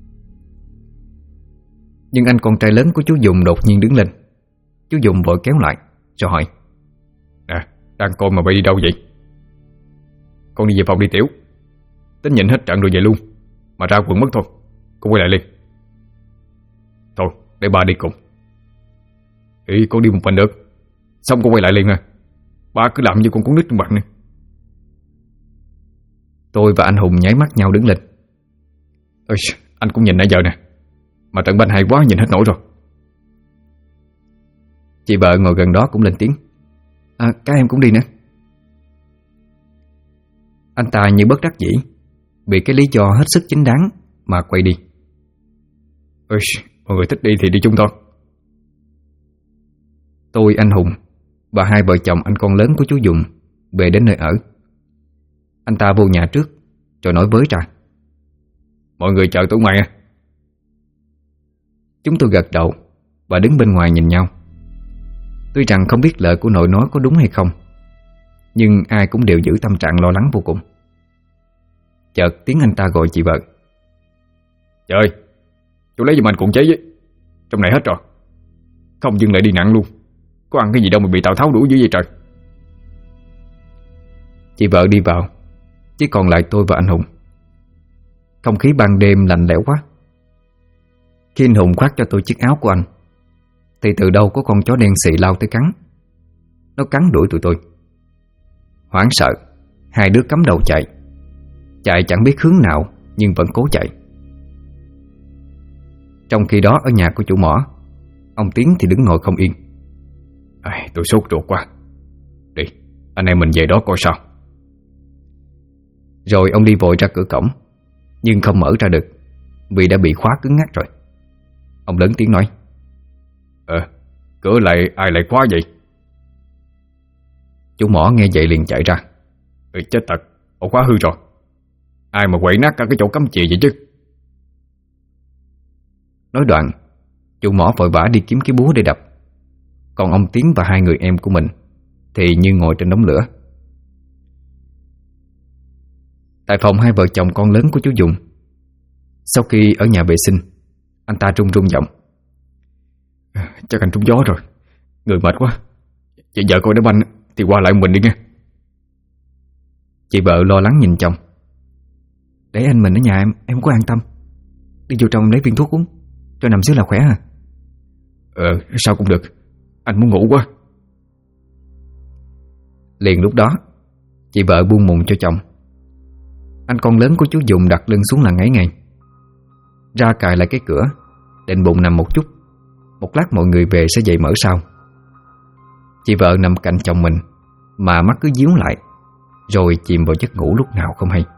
Nhưng anh con trai lớn của chú Dùng đột nhiên đứng lên. Chú Dùng vội kéo lại rồi hỏi: Nè, đang coi mà bay đi đâu vậy? Con đi về phòng đi tiểu. Tính nhìn hết trận rồi về luôn. Mà ra quần mất thôi. Con quay lại liền. Thôi, để ba đi cùng. Ý, con đi một mình được. Xong con quay lại liền à. Ba cứ làm như con nít trong bạn nè. Tôi và anh Hùng nháy mắt nhau đứng lên. Ôi, anh cũng nhìn nãy giờ nè. Mà trận banh hay quá nhìn hết nổi rồi. Chị vợ ngồi gần đó cũng lên tiếng: Các em cũng đi nữa. Anh ta như bất đắc dĩ vì cái lý do hết sức chính đáng mà quay đi. Ôi, mọi người thích đi thì đi chung thôi. Tôi, anh Hùng và hai vợ chồng anh con lớn của chú Dùng về đến nơi ở. Anh ta vô nhà trước rồi nói với ra: Mọi người chờ tôi ngoài à. Chúng tôi gật đầu và đứng bên ngoài nhìn nhau. Tuy rằng không biết lời của nội nói có đúng hay không, nhưng ai cũng đều giữ tâm trạng lo lắng vô cùng. Chợt tiếng anh ta gọi chị vợ: Trời, chú lấy giùm anh cuộn giấy với. Trong này hết rồi. Không dừng lại đi nặng luôn. Có ăn cái gì đâu mà bị Tào Tháo đuổi dữ vậy trời. Chị vợ đi vào, chỉ còn lại tôi và anh Hùng. Không khí ban đêm lạnh lẽo quá. Khi anh Hùng khoác cho tôi chiếc áo của anh thì từ đâu có con chó đen xị lao tới cắn. Nó cắn đuổi tụi tôi. Hoảng sợ, hai đứa cắm đầu chạy. Chạy chẳng biết hướng nào nhưng vẫn cố chạy. Trong khi đó ở nhà của chủ mỏ, ông Tiến thì đứng ngồi không yên. Tôi sốt ruột quá. Đi, anh em mình về đó coi sao. Rồi ông đi vội ra cửa cổng, nhưng không mở ra được vì đã bị khóa cứng ngắc rồi. Ông lớn tiếng nói: Cửa lại ai lại khóa vậy? Chủ mỏ nghe vậy liền chạy ra. Chết thật, ổ khóa hư rồi. Ai mà quậy nát cả cái chỗ cắm chìa vậy chứ. Nói đoạn, chủ mỏ vội vã đi kiếm cái búa để đập. Còn ông Tiến và hai người em của mình thì như ngồi trên đống lửa. Tại phòng hai vợ chồng con lớn của chú Dùng, sau khi ở nhà vệ sinh, anh ta run run giọng: Chắc anh trúng gió rồi. Người mệt quá. Chị vợ coi đá banh thì qua lại mình đi nghe. Chị vợ lo lắng nhìn chồng: Để anh mình ở nhà em không có an tâm. Đi vô trong lấy viên thuốc uống, cho nằm xíu là khỏe à. Sao cũng được. Anh muốn ngủ quá. Liền lúc đó, chị vợ buông mùng cho chồng. Anh con lớn của chú Dùng đặt lưng xuống là ngáy ngay, ra cài lại cái cửa, định bụng nằm một chút. Một lát mọi người về sẽ dậy mở sau. Chị vợ nằm cạnh chồng mình mà mắt cứ díu lại, rồi chìm vào giấc ngủ lúc nào không hay.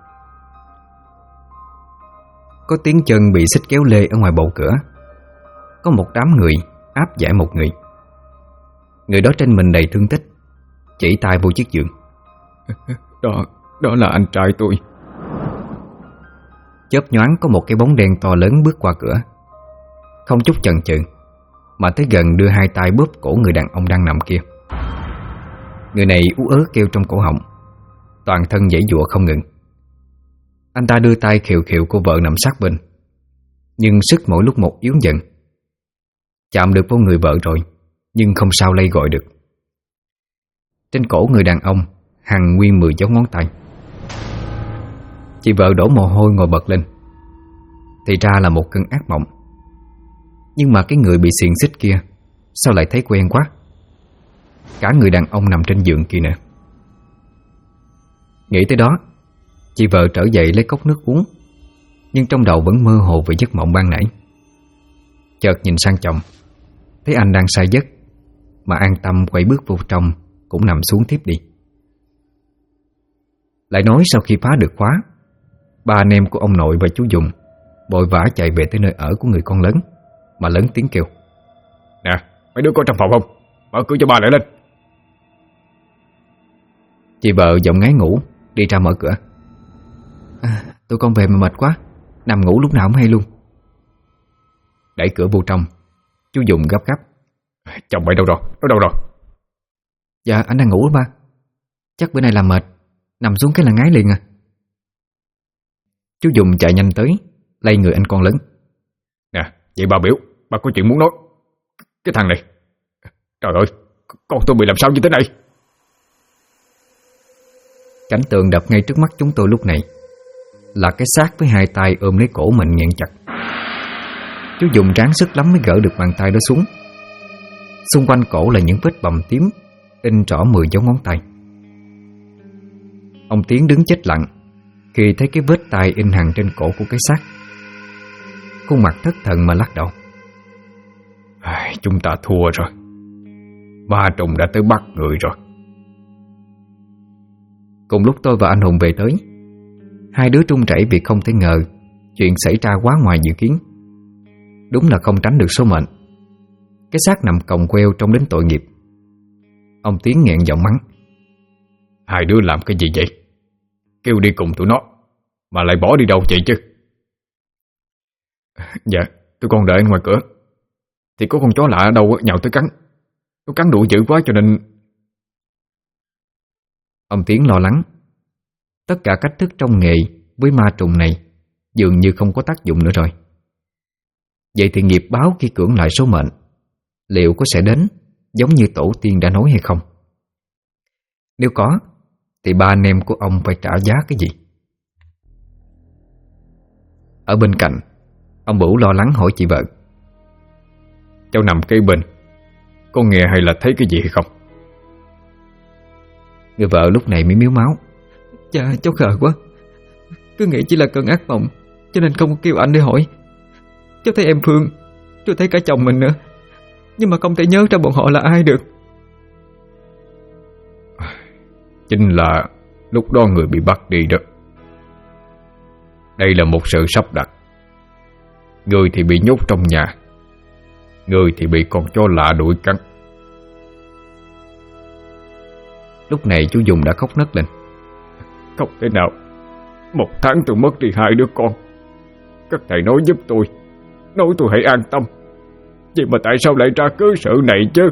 Có tiếng chân bị xích kéo lê ở ngoài bầu cửa. Có một đám người áp giải một người. Người đó trên mình đầy thương tích, chỉ tay vô chiếc giường. Đó là anh trai tôi. Chớp nhoáng có một cái bóng đen to lớn bước qua cửa. Không chút chần chừ mà tới gần đưa hai tay bóp cổ người đàn ông đang nằm kia. Người này ú ớ kêu trong cổ họng, toàn thân giãy giụa không ngừng. Anh ta đưa tay khều khều cô vợ nằm sát bên, nhưng sức mỗi lúc một yếu dần. Chạm được vô người vợ rồi, nhưng không sao lay gọi được. Trên cổ người đàn ông hằn nguyên 10 dấu ngón tay. Chị vợ đổ mồ hôi ngồi bật lên. Thì ra là một cơn ác mộng. Nhưng mà cái người bị xiềng xích kia sao lại thấy quen quá. Cả người đàn ông nằm trên giường kia nè. Nghĩ tới đó, chị vợ trở dậy lấy cốc nước uống, nhưng trong đầu vẫn mơ hồ về giấc mộng ban nãy. Chợt nhìn sang chồng, thấy anh đang say giấc, mà an tâm quay bước vô trong, cũng nằm xuống tiếp đi. Lại nói sau khi phá được khóa, ba anh em của ông nội và chú Dùng vội vã chạy về tới nơi ở của người con lớn, mà lớn tiếng kêu: Nè, mấy đứa có trong phòng không? Mở cửa cho ba lại lên. Chị vợ giọng ngái ngủ đi ra mở cửa. Tụi con về mà mệt quá, nằm ngủ lúc nào cũng hay luôn. Đẩy cửa vô trong, chú Dùng gấp gáp: Chồng mày đâu rồi? Nó đâu rồi? Dạ anh đang ngủ đó ba. Chắc bữa nay làm mệt, nằm xuống cái là ngái liền à. Chú Dùng chạy nhanh tới, lay người anh con lớn. Nè, vậy bà biểu, bà có chuyện muốn nói. Cái thằng này, trời ơi, con tôi bị làm sao như thế này? Cảnh tượng đập ngay trước mắt chúng tôi lúc này là cái xác với hai tay ôm lấy cổ mình nghẹn chặt. Chú Dùng ráng sức lắm mới gỡ được bàn tay đó xuống. Xung quanh cổ là những vết bầm tím in rõ 10 dấu ngón tay. Ông Tiến đứng chết lặng khi thấy cái vết tay in hằn trên cổ của cái xác. Khuôn mặt thất thần mà lắc đầu: Chúng ta thua rồi. Ma trùng đã tới bắt người rồi. Cùng lúc tôi và anh Hùng về tới, hai đứa trung chảy vì không thể ngờ chuyện xảy ra quá ngoài dự kiến. Đúng là không tránh được số mệnh. Cái xác nằm còng queo trông đến tội nghiệp. Ông Tiến nghẹn giọng mắng: Hai đứa làm cái gì vậy? Kêu đi cùng tụi nó mà lại bỏ đi đâu vậy chứ? Dạ, tụi con đợi ngoài cửa. Thì có con chó lạ ở đâu nhào tới cắn. Nó cắn đuổi dữ quá cho nên... Ông Tiến lo lắng. Tất cả cách thức trong nghề với ma trùng này dường như không có tác dụng nữa rồi. Vậy thì nghiệp báo khi cưỡng lại số mệnh liệu có sẽ đến giống như tổ tiên đã nói hay không? Nếu có thì ba anh em của ông phải trả giá cái gì? Ở bên cạnh, ông Bửu lo lắng hỏi chị vợ: Cháu nằm kế bên, có nghe hay là thấy cái gì hay không? Người vợ lúc này mới miếu máu: Dạ cháu khờ quá, cứ nghĩ chỉ là cơn ác mộng cho nên không có kêu anh để hỏi. Cháu thấy em Phương, cháu thấy cả chồng mình nữa, nhưng mà không thể nhớ ra bọn họ là ai được. Chính là lúc đó người bị bắt đi đó. Đây là một sự sắp đặt. Người thì bị nhốt trong nhà, người thì bị con chó lạ đuổi cắn. Lúc này chú Dùng đã khóc nấc lên: Không thể nào. 1 tháng tôi mất đi 2 đứa con. Các thầy nói giúp tôi, nói tôi hãy an tâm. Vậy mà tại sao lại ra cớ sự này chứ?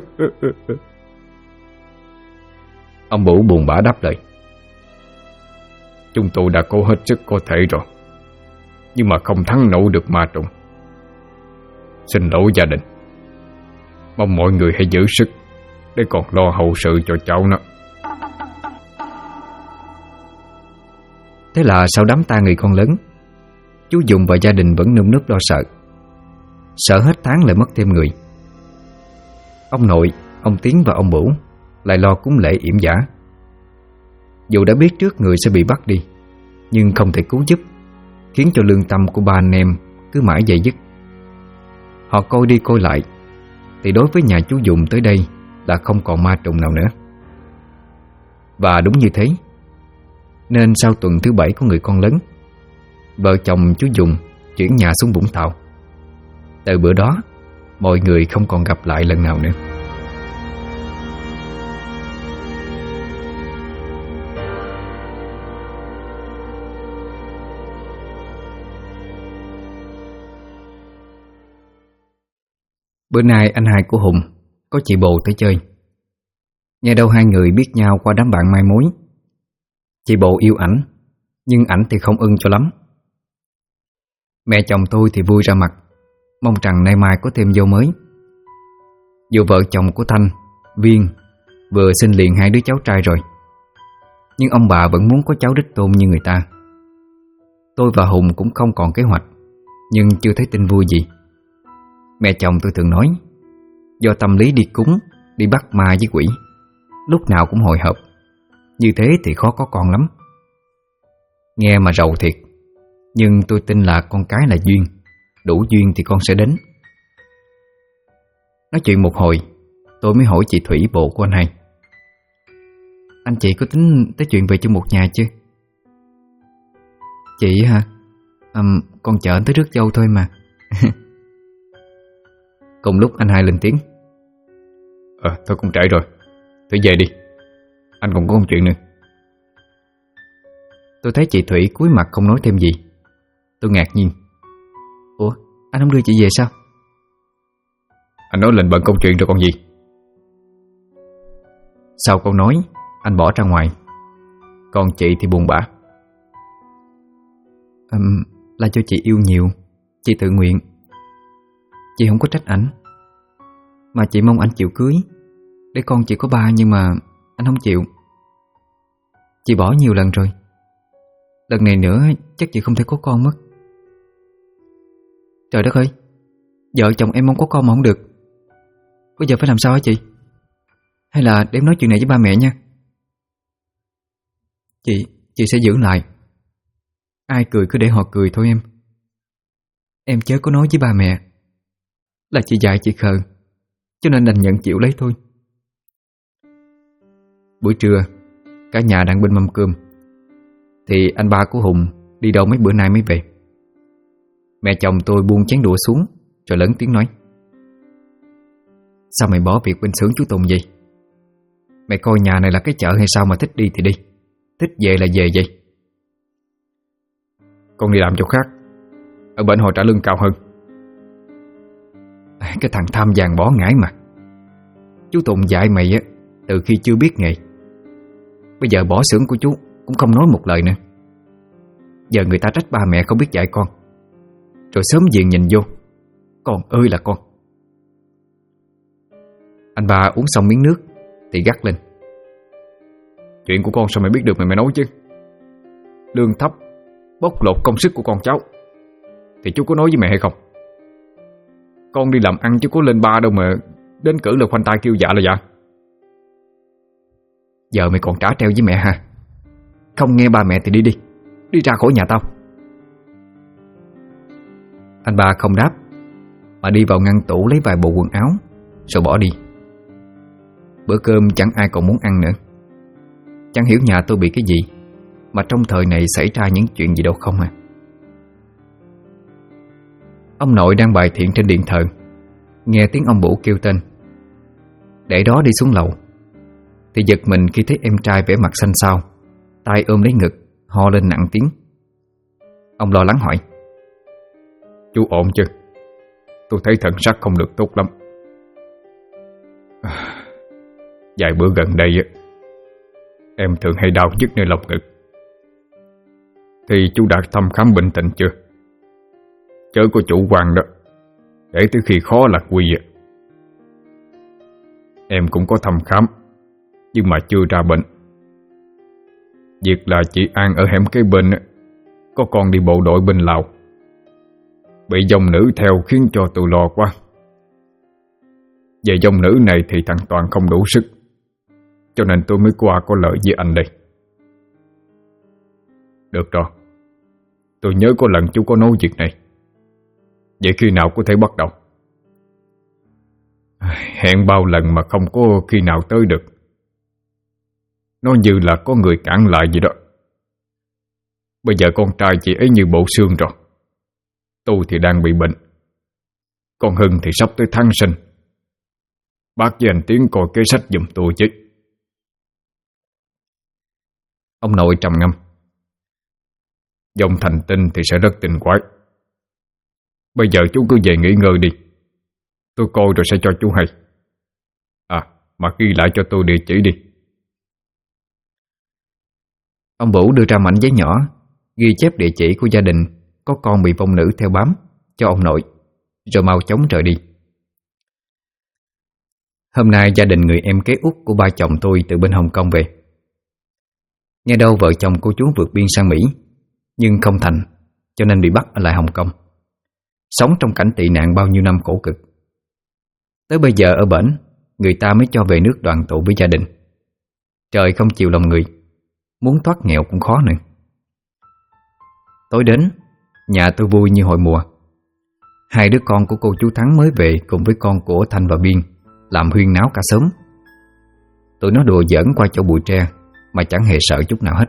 Ông Bửu buồn bã đáp lời: Chúng tôi đã cố hết sức có thể rồi, nhưng mà không thắng nổi được ma trùng. Xin lỗi gia đình. Mong mọi người hãy giữ sức để còn lo hậu sự cho cháu nó. Thế là sau đám tang người con lớn, chú Dùng và gia đình vẫn nơm nớp lo sợ. Sợ hết tháng lại mất thêm người. Ông nội, ông Tiến và ông Bửu lại lo cúng lễ yểm giả. Dù đã biết trước người sẽ bị bắt đi, nhưng không thể cứu giúp, khiến cho lương tâm của ba anh em cứ mãi dây dứt. Họ coi đi coi lại thì đối với nhà chú Dụng tới đây là không còn ma trùng nào nữa. Và đúng như thế, nên sau tuần thứ 7 của người con lớn, vợ chồng chú Dụng chuyển nhà xuống Vũng Tàu. Từ bữa đó, mọi người không còn gặp lại lần nào nữa. Bữa nay anh hai của Hùng có chị Bồ tới chơi. Nghe đâu hai người biết nhau qua đám bạn mai mối. Chị Bồ yêu ảnh, nhưng ảnh thì không ưng cho lắm. Mẹ chồng tôi thì vui ra mặt, mong rằng nay mai có thêm dâu mới. Dù vợ chồng của Thanh, Viên vừa sinh liền 2 đứa cháu trai rồi, nhưng ông bà vẫn muốn có cháu đích tôn như người ta. Tôi và Hùng cũng không còn kế hoạch, nhưng chưa thấy tin vui gì. Mẹ chồng tôi thường nói do tâm lý đi cúng, đi bắt ma với quỷ, lúc nào cũng hồi hộp. Như thế thì khó có con lắm. Nghe mà rầu thiệt, nhưng tôi tin là con cái là duyên, đủ duyên thì con sẽ đến. Nói chuyện một hồi, tôi mới hỏi chị Thủy, bộ của anh hai: anh chị có tính tới chuyện về chung một nhà chứ? Chị hả? Con chờ anh tới rước dâu thôi mà. Cùng lúc anh hai lên tiếng: Thôi cũng trễ rồi, Thủy về đi, anh còn có một chuyện nữa. Tôi thấy chị Thủy cúi mặt không nói thêm gì. Tôi ngạc nhiên: ủa, anh không đưa chị về sao? Anh nói lệnh bận công chuyện rồi còn gì. Sau câu nói, anh bỏ ra ngoài. Còn chị thì buồn bã: là cho chị yêu nhiều, chị tự nguyện. Chị không có trách ảnh, mà chị mong anh chịu cưới, để con chị có ba, nhưng mà anh không chịu. Chị bỏ nhiều lần rồi, lần này nữa chắc chị không thể có con mất. Trời đất ơi, vợ chồng em mong có con mà không được. Bây giờ phải làm sao hả chị? Hay là để em nói chuyện này với ba mẹ nha. Chị sẽ giữ lại. Ai cười cứ để họ cười thôi em. Em chớ có nói với ba mẹ là chị dạy chị khờ, cho nên đành nhận chịu lấy thôi. Buổi trưa, cả nhà đang bên mâm cơm thì anh ba của Hùng đi đâu mấy bữa nay mới về. Mẹ chồng tôi buông chén đũa xuống rồi lớn tiếng nói: sao mày bỏ việc bên xưởng chú Tùng vậy? Mày coi nhà này là cái chợ hay sao mà thích đi thì đi, thích về là về vậy? Con đi làm chỗ khác, ở bển họ trả lương cao hơn. Cái thằng tham vàng bỏ ngải mà. Chú Tùng dạy mày á từ khi chưa biết nghề. Bây giờ bỏ xưởng của chú cũng không nói một lời nữa. Giờ người ta trách ba mẹ không biết dạy con, rồi sớm diện nhìn vô, con ơi là con. Anh ba uống xong miếng nước thì gắt lên: chuyện của con sao mày biết được mày nói chứ? Lương thấp, bóc lột công sức của con cháu thì chú có nói với mẹ hay không? Con đi làm ăn chứ có lên ba đâu mà đến cử là khoanh tay kêu dạ là dạ. Giờ mày còn trả treo với mẹ hả? Không nghe ba mẹ thì đi đi, đi ra khỏi nhà tao. Anh ba không đáp, mà đi vào ngăn tủ lấy vài bộ quần áo rồi bỏ đi. Bữa cơm chẳng ai còn muốn ăn nữa. Chẳng hiểu nhà tôi bị cái gì mà trong thời này xảy ra những chuyện gì đâu không à. Ông nội đang bài thiện trên điện thờ, nghe tiếng ông Bủ kêu tên. Để đó đi xuống lầu thì giật mình khi thấy em trai vẻ mặt xanh xao, tay ôm lấy ngực, ho lên nặng tiếng. Ông lo lắng hỏi: chú ổn chứ? Tôi thấy thần sắc không được tốt lắm. Vài bữa gần đây em thường hay đau nhức nơi lồng ngực. Thì chú đã thăm khám bệnh tình chưa? Chớ có chủ quan đó, để tới khi khó lạc quy. Em cũng có thăm khám, nhưng mà chưa ra bệnh. Việc là chị An ở hẻm kế bên có con đi bộ đội bên Lào, bị dòng nữ theo khiến cho tôi lo quá. Về dòng nữ này thì thằng Toàn không đủ sức, cho nên tôi mới qua có lợi với anh đây. Được rồi, tôi nhớ có lần chú có nói việc này. Vậy khi nào có thể bắt đầu? Hẹn bao lần mà không có khi nào tới được. Nó như là có người cản lại vậy đó. Bây giờ con trai chị ấy như bộ xương rồi. Tôi thì đang bị bệnh. Con Hưng thì sắp tới tháng sinh. Bác với anh Tiến coi kế sách giùm tôi chứ. Ông nội trầm ngâm. Dòng thành tinh thì sẽ rất tinh quái. Bây giờ chú cứ về nghỉ ngơi đi. Tôi coi rồi sẽ cho chú hay. Mà ghi lại cho tôi địa chỉ đi. Ông Bửu đưa ra mảnh giấy nhỏ ghi chép địa chỉ của gia đình có con bị vong nữ theo bám cho ông nội, rồi mau chóng rời đi. Hôm nay gia đình người em kế út của ba chồng tôi từ bên Hồng Kông về. Nghe đâu vợ chồng cô chú vượt biên sang Mỹ, nhưng không thành, cho nên bị bắt ở lại Hồng Kông, sống trong cảnh tị nạn bao nhiêu năm khổ cực. Tới bây giờ ở bển, người ta mới cho về nước đoàn tụ với gia đình. Trời không chịu lòng người, muốn thoát nghèo cũng khó nữa. Tối đến, nhà tôi vui như hội mùa. Hai đứa con của cô chú Thắng mới về cùng với con của Thanh và Biên làm huyên náo cả xóm. Tụi nó đùa giỡn qua chỗ bụi tre mà chẳng hề sợ chút nào hết.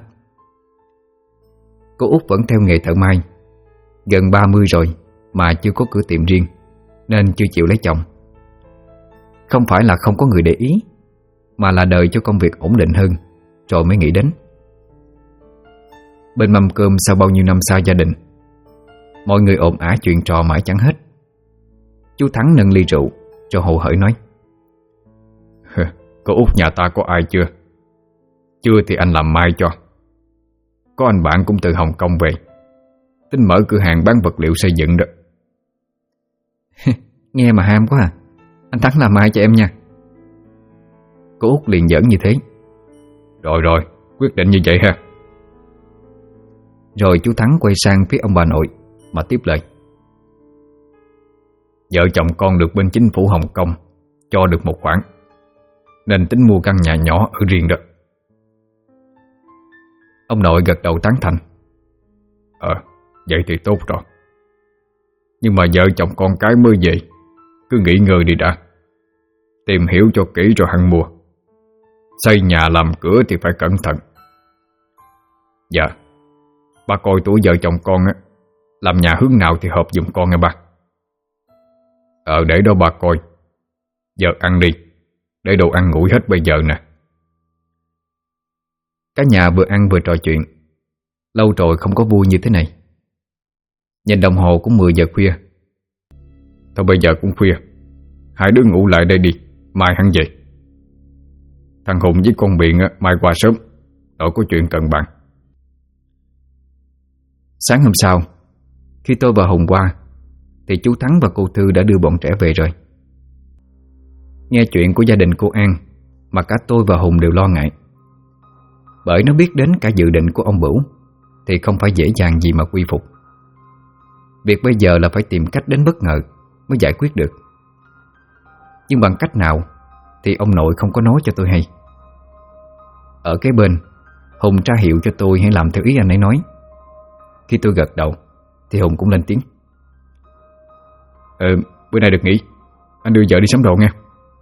Cô út vẫn theo nghề thợ may, gần 30 rồi mà chưa có cửa tiệm riêng, nên chưa chịu lấy chồng. Không phải là không có người để ý, mà là đợi cho công việc ổn định hơn rồi mới nghĩ đến. Bên mâm cơm sau bao nhiêu năm xa gia đình, mọi người ồn ào chuyện trò mãi chẳng hết. Chú Thắng nâng ly rượu rồi hồ hởi nói: Cô út nhà ta có ai chưa? Chưa thì anh làm mai cho. Có anh bạn cũng từ Hồng Kông về, tính mở cửa hàng bán vật liệu xây dựng đó. Nghe mà ham quá à. Anh Thắng làm mai cho em nha. Cô út liền giỡn như thế. Rồi, quyết định như vậy ha. Rồi chú Thắng quay sang phía ông bà nội mà tiếp lời: Vợ chồng con được bên chính phủ Hồng Kông cho được một khoản, nên tính mua căn nhà nhỏ ở riêng đó. Ông nội gật đầu tán thành. Vậy thì tốt rồi. Nhưng mà vợ chồng con cái mới về, cứ nghỉ ngơi đi đã. Tìm hiểu cho kỹ rồi hẵng mua. Xây nhà làm cửa thì phải cẩn thận. Dạ, ba coi tuổi vợ chồng con á, làm nhà hướng nào thì hợp giùm con nha ba. Để đó ba coi. Giờ ăn đi, để đồ ăn nguội hết bây giờ nè. Cả nhà vừa ăn vừa trò chuyện. Lâu rồi không có vui như thế này. Nhìn đồng hồ cũng 10 giờ khuya. Thôi bây giờ cũng khuya, hai đứa ngủ lại đây đi, mai hắn về. Thằng Hùng với con Biện mai qua sớm, đội có chuyện cần bàn. Sáng hôm sau, khi tôi và Hùng qua, thì chú Thắng và cô Thư đã đưa bọn trẻ về rồi. Nghe chuyện của gia đình cô An mà cả tôi và Hùng đều lo ngại. Bởi nó biết đến cả dự định của ông Bửu thì không phải dễ dàng gì mà quy phục. Việc bây giờ là phải tìm cách đến bất ngờ mới giải quyết được. Nhưng bằng cách nào thì ông nội không có nói cho tôi hay. Ở kế bên, Hùng tra hiệu cho tôi hãy làm theo ý anh ấy nói. Khi tôi gật đầu thì Hùng cũng lên tiếng: Bữa nay được nghỉ, anh đưa vợ đi sắm đồ nha.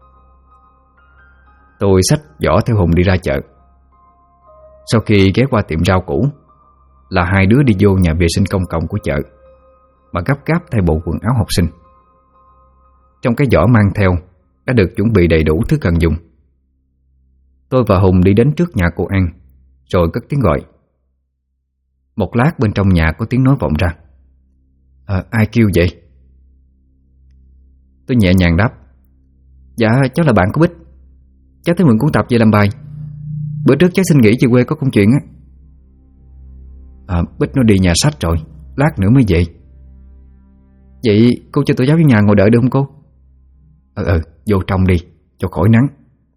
Tôi xách giỏ theo Hùng đi ra chợ. Sau khi ghé qua tiệm rau cũ, là hai đứa đi vô nhà vệ sinh công cộng của chợ mà gấp gáp thay bộ quần áo học sinh. Trong cái giỏ mang theo đã được chuẩn bị đầy đủ thứ cần dùng. Tôi và Hùng đi đến trước nhà cô An, rồi cất tiếng gọi. Một lát bên trong nhà có tiếng nói vọng ra: Ai kêu vậy? Tôi nhẹ nhàng đáp: Dạ cháu là bạn của Bích. Cháu tới mượn cuốn tập về làm bài. Bữa trước cháu xin nghỉ về quê có công chuyện á. Bích nó đi nhà sách rồi, lát nữa mới về. Vậy cô cho tụi cháu vào nhà ngồi đợi được không cô? Vô trong đi cho khỏi nắng.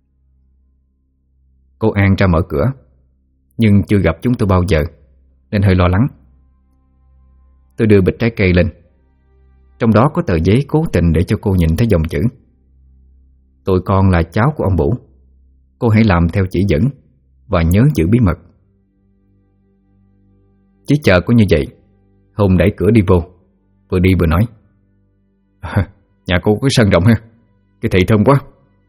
Cô An ra mở cửa, nhưng chưa gặp chúng tôi bao giờ nên hơi lo lắng. Tôi đưa bịch trái cây lên. Trong đó có tờ giấy cố tình để cho cô nhìn thấy dòng chữ: Tụi con là cháu của ông Bửu. Cô hãy làm theo chỉ dẫn và nhớ giữ bí mật. Chỉ chờ có như vậy, Hùng đẩy cửa đi vô, vừa đi vừa nói: Nhà cô có sân rộng ha, cái thị thơm quá.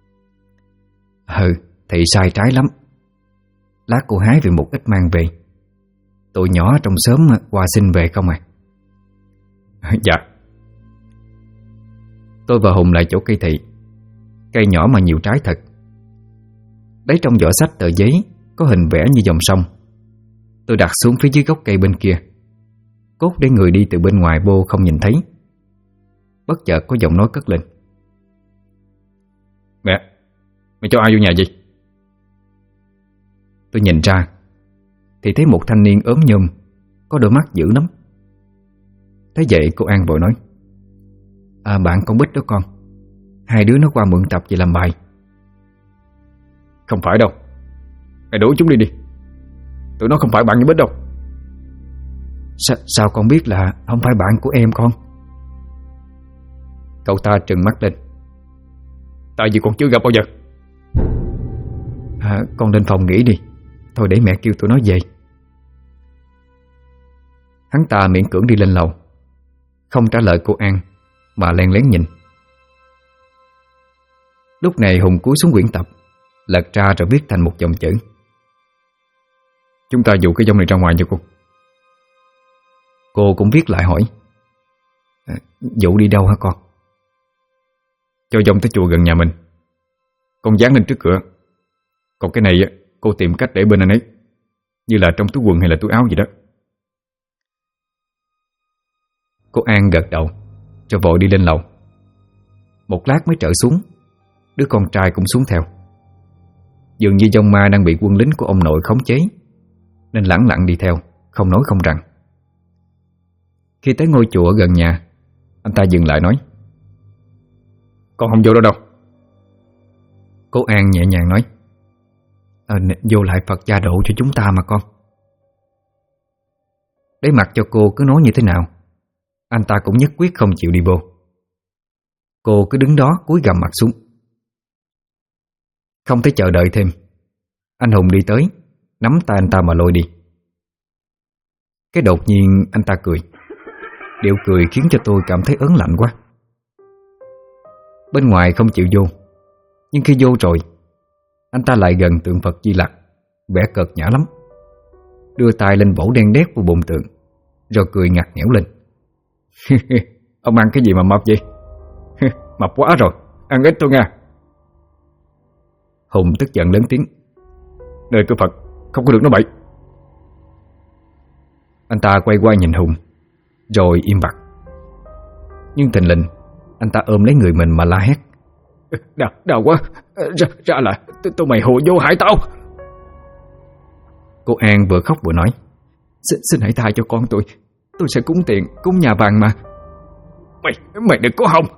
Thị sai trái lắm. Lát cô hái về một ít mang về. Tụi nhỏ trong xóm qua xin về không à? Dạ. Tôi và Hùng lại chỗ cây thị. Cây nhỏ mà nhiều trái thật. Lấy trong giỏ sách tờ giấy có hình vẽ như dòng sông. Tôi đặt xuống phía dưới gốc cây bên kia, cốt để người đi từ bên ngoài vô không nhìn thấy. Bất chợt có giọng nói cất lên: Mẹ cho ai vô nhà gì? Tôi nhìn ra thì thấy một thanh niên ốm nhom, có đôi mắt dữ lắm. Thế vậy cô An vội nói: Bạn con Bích đó con. Hai đứa nó qua mượn tập về làm bài. Không phải đâu, mẹ đuổi chúng đi. Tụi nó không phải bạn với Bích đâu. Sao con biết là không phải bạn của em con? Cậu ta trừng mắt lên: Tại vì con chưa gặp bao giờ. Con lên phòng nghỉ đi, thôi để mẹ kêu tụi nó về. Hắn ta miễn cưỡng đi lên lầu, không trả lời cô An mà len lén nhìn. Lúc này Hùng cúi xuống quyển tập, lật ra rồi viết thành một dòng chữ: Chúng ta dụ cái dông này ra ngoài cho cô. Cô cũng viết lại hỏi: Dụ đi đâu hả con? Cho dông tới chùa gần nhà mình. Con dán lên trước cửa. Còn cái này cô tìm cách để bên anh ấy, như là trong túi quần hay là túi áo gì đó. Cô An gật đầu rồi vội đi lên lầu. Một lát mới trở xuống, đứa con trai cũng xuống theo. Dường như dông ma đang bị quân lính của ông nội khống chế, nên lẳng lặng đi theo, không nói không rằng. Khi tới ngôi chùa gần nhà, anh ta dừng lại nói: Con không vô đâu đâu. Cô An nhẹ nhàng nói: Vô lại Phật gia độ cho chúng ta mà con. Để mặc cho cô cứ nói như thế nào, anh ta cũng nhất quyết không chịu đi vô. Cô cứ đứng đó cúi gằm mặt xuống. Không thể chờ đợi thêm, anh Hùng đi tới, nắm tay anh ta mà lôi đi. Cái đột nhiên anh ta cười. Điệu cười khiến cho tôi cảm thấy ớn lạnh quá. Bên ngoài không chịu vô, nhưng khi vô rồi, anh ta lại gần tượng Phật Di Lặc, vẻ cợt nhã lắm, đưa tay lên vỗ đen đét vào bụng tượng, rồi cười ngặt nghẽo lên: Ông ăn cái gì mà mập vậy? Mập quá rồi, ăn ít thôi nha. Hùng tức giận lớn tiếng: Nơi cửa Phật không có được nói bậy. Anh ta quay qua nhìn Hùng, rồi im bặt. Nhưng thình lình anh ta ôm lấy người mình mà la hét: Đau quá, ra là tụi mày hùa vô hại tao. Cô An vừa khóc vừa nói: Xin hãy tha cho con tôi sẽ cúng tiền, cúng nhà vàng mà. Mày đừng có hòng.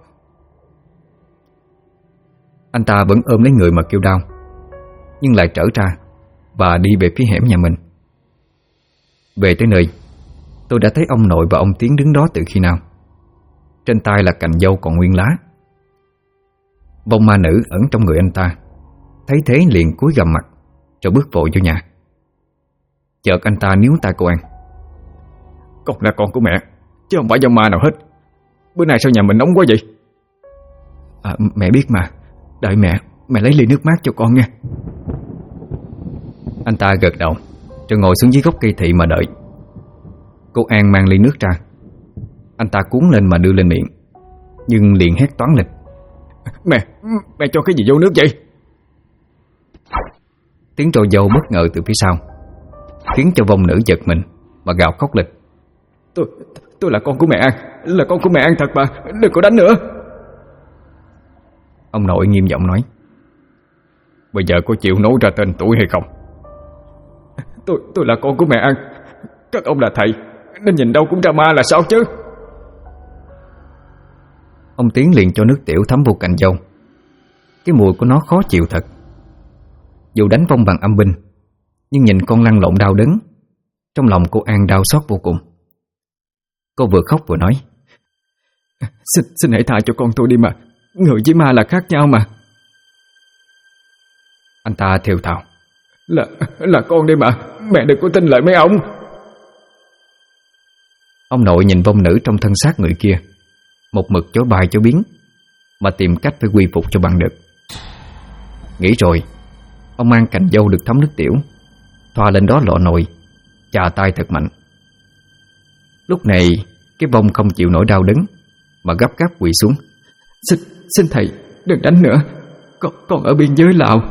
Anh ta vẫn ôm lấy người mà kêu đau, nhưng lại trở ra và đi về phía hẻm nhà mình. Về tới nơi, tôi đã thấy ông nội và ông Tiến đứng đó từ khi nào. Trên tay là cành dâu còn nguyên lá. Vong ma nữ ẩn trong người anh ta thấy thế liền cúi gằm mặt rồi bước vội vô nhà. Chợt anh ta níu tay cô An: Con là con của mẹ, chứ không phải vong ma nào hết. Bữa nay sao nhà mình nóng quá vậy? Mẹ biết mà. Đợi mẹ lấy ly nước mát cho con nha. Anh ta gật đầu rồi ngồi xuống dưới gốc cây thị mà đợi. Cô An mang ly nước ra. Anh ta cuốn lên mà đưa lên miệng, nhưng liền hét toáng lên: Mẹ cho cái gì vô nước vậy? Tiếng trầu dâu bất ngờ từ phía sau khiến cho vong nữ giật mình mà gào khóc lên: Tôi là con của mẹ An, là con của mẹ An thật mà, đừng có đánh nữa. Ông nội nghiêm giọng nói: Bây giờ có chịu nói ra tên tuổi hay không? Tôi là con của mẹ An. Các ông là thầy nên nhìn đâu cũng ra ma là sao chứ? Ông Tiến liền cho nước tiểu thấm vô cành dâu. Cái mùi của nó khó chịu thật. Dù đánh vong bằng âm binh, nhưng nhìn con lăn lộn đau đớn, trong lòng cô An đau xót vô cùng. Cô vừa khóc vừa nói: Xin hãy tha cho con tôi đi mà. Người với ma là khác nhau mà. Anh ta thều thào: Là con đi mà. Mẹ đừng có tin lời mấy ông. Ông nội nhìn vong nữ trong thân xác người kia, một mực chối bài chối biến, mà tìm cách phải quy phục cho bằng được. Nghĩ rồi, ông mang cành dâu được thấm nước tiểu, thoa lên đó lọ nồi, chà tay thật mạnh. Lúc này cái vong không chịu nổi đau đớn mà gấp gáp quỳ xuống. Xin thầy đừng đánh nữa, con ở biên giới Lào.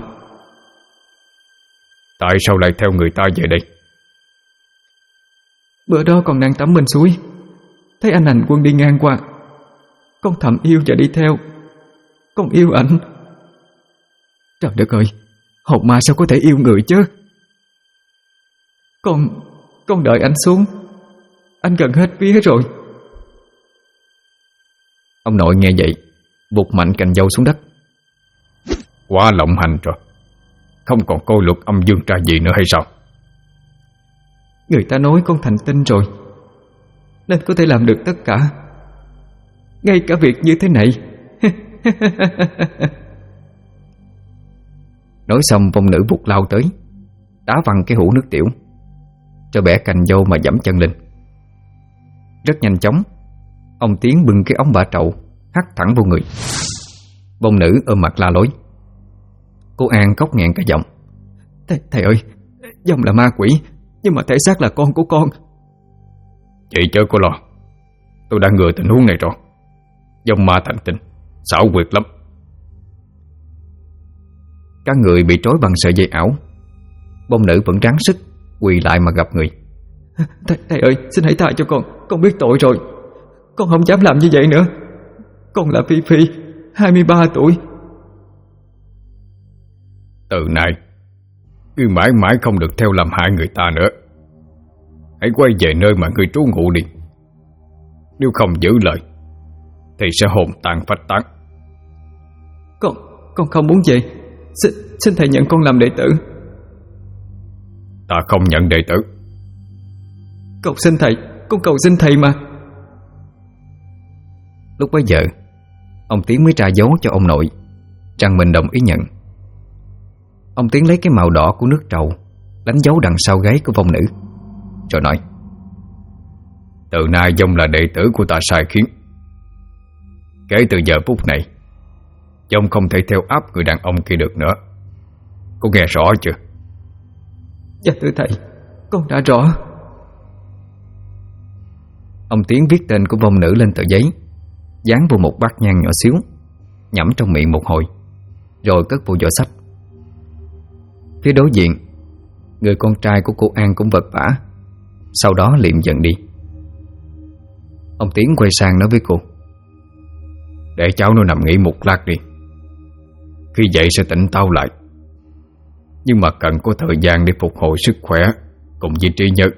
Tại sao lại theo người ta về đây? Bữa đó còn đang tắm bên suối, thấy anh hành quân đi ngang qua, con thầm yêu và đi theo. Con yêu ảnh. Trời đất ơi, hồn ma sao có thể yêu người chứ? Con đợi anh xuống, anh gần hết vía rồi. Ông nội nghe vậy vụt mạnh cành dâu xuống đất. Quá lộng hành rồi, không còn coi luật âm dương tra gì nữa hay sao? Người ta nói con thành tinh rồi, nên có thể làm được tất cả, ngay cả việc như thế này. Nói xong vong nữ vụt lao tới, đá văng cái hũ nước tiểu, rồi bẻ cành dâu mà giẫm chân lên. Rất nhanh chóng, ông Tiến bưng cái ống bả trậu hắt thẳng vô người. Vong nữ ôm mặt la lối. Cô An khóc nghẹn cả giọng. Thầy ơi, dòng là ma quỷ, nhưng mà thể xác là con của con. Chị chớ có lo, tôi đã ngừa tình huống này rồi. Dòng ma thành tinh, xảo quyệt lắm. Các người bị trói bằng sợi dây ảo. Vong nữ vẫn ráng sức quỳ lại mà gặp người. Thầy ơi, xin hãy tha cho con biết tội rồi. Con không dám làm như vậy nữa. Con là Phi Phi, 23 tuổi. Từ nay ngươi mãi mãi không được theo làm hại người ta nữa. Hãy quay về nơi mà ngươi trú ngụ đi. Nếu không giữ lời thì sẽ hồn tan phách tán. Con không muốn về. Xin thầy nhận con làm đệ tử. Ta không nhận đệ tử. Cầu xin thầy, con cầu xin thầy mà. Lúc bấy giờ ông Tiến mới tra dấu cho ông nội rằng mình đồng ý nhận. Ông Tiến lấy cái màu đỏ của nước trầu đánh dấu đằng sau gáy của vong nữ, rồi nói: Từ nay dông là đệ tử của ta sai khiến. Kể từ giờ phút này, dông không thể theo áp người đàn ông kia được nữa. Cô nghe rõ chưa? Dạ thưa thầy, con đã rõ. Ông Tiến viết tên của vong nữ lên tờ giấy, dán vô một bát nhang nhỏ xíu, nhẩm trong miệng một hồi, rồi cất vô giỏ sách. Phía đối diện, người con trai của cô An cũng vật vã, sau đó liệm dần đi. Ông Tiến quay sang nói với cô: Để cháu nó nằm nghỉ một lát đi, khi dậy sẽ tỉnh táo lại. Nhưng mà cần có thời gian để phục hồi sức khỏe cùng với trí nhớ.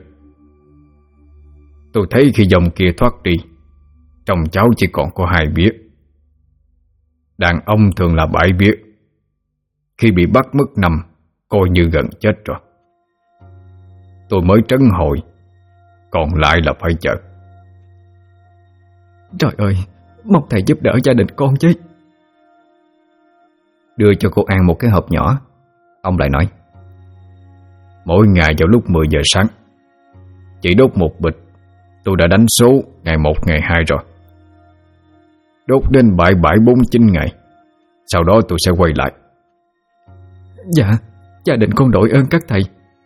Tôi thấy khi dòng kia thoát đi, trong cháu chỉ còn có 2 vía. Đàn ông thường là 7 vía. Khi bị bắt mất 5, coi như gần chết rồi. Tôi mới trấn hồi, còn lại là phải chờ. Trời ơi, mong thầy giúp đỡ gia đình con chứ. Đưa cho cô An một cái hộp nhỏ, ông lại nói: Mỗi ngày vào lúc 10 giờ sáng, chỉ đốt một bịch. Tôi đã đánh số ngày 1, ngày 2 rồi. Đốt đến 7749 ngày, sau đó tôi sẽ quay lại. Dạ, gia đình con đội ơn các thầy.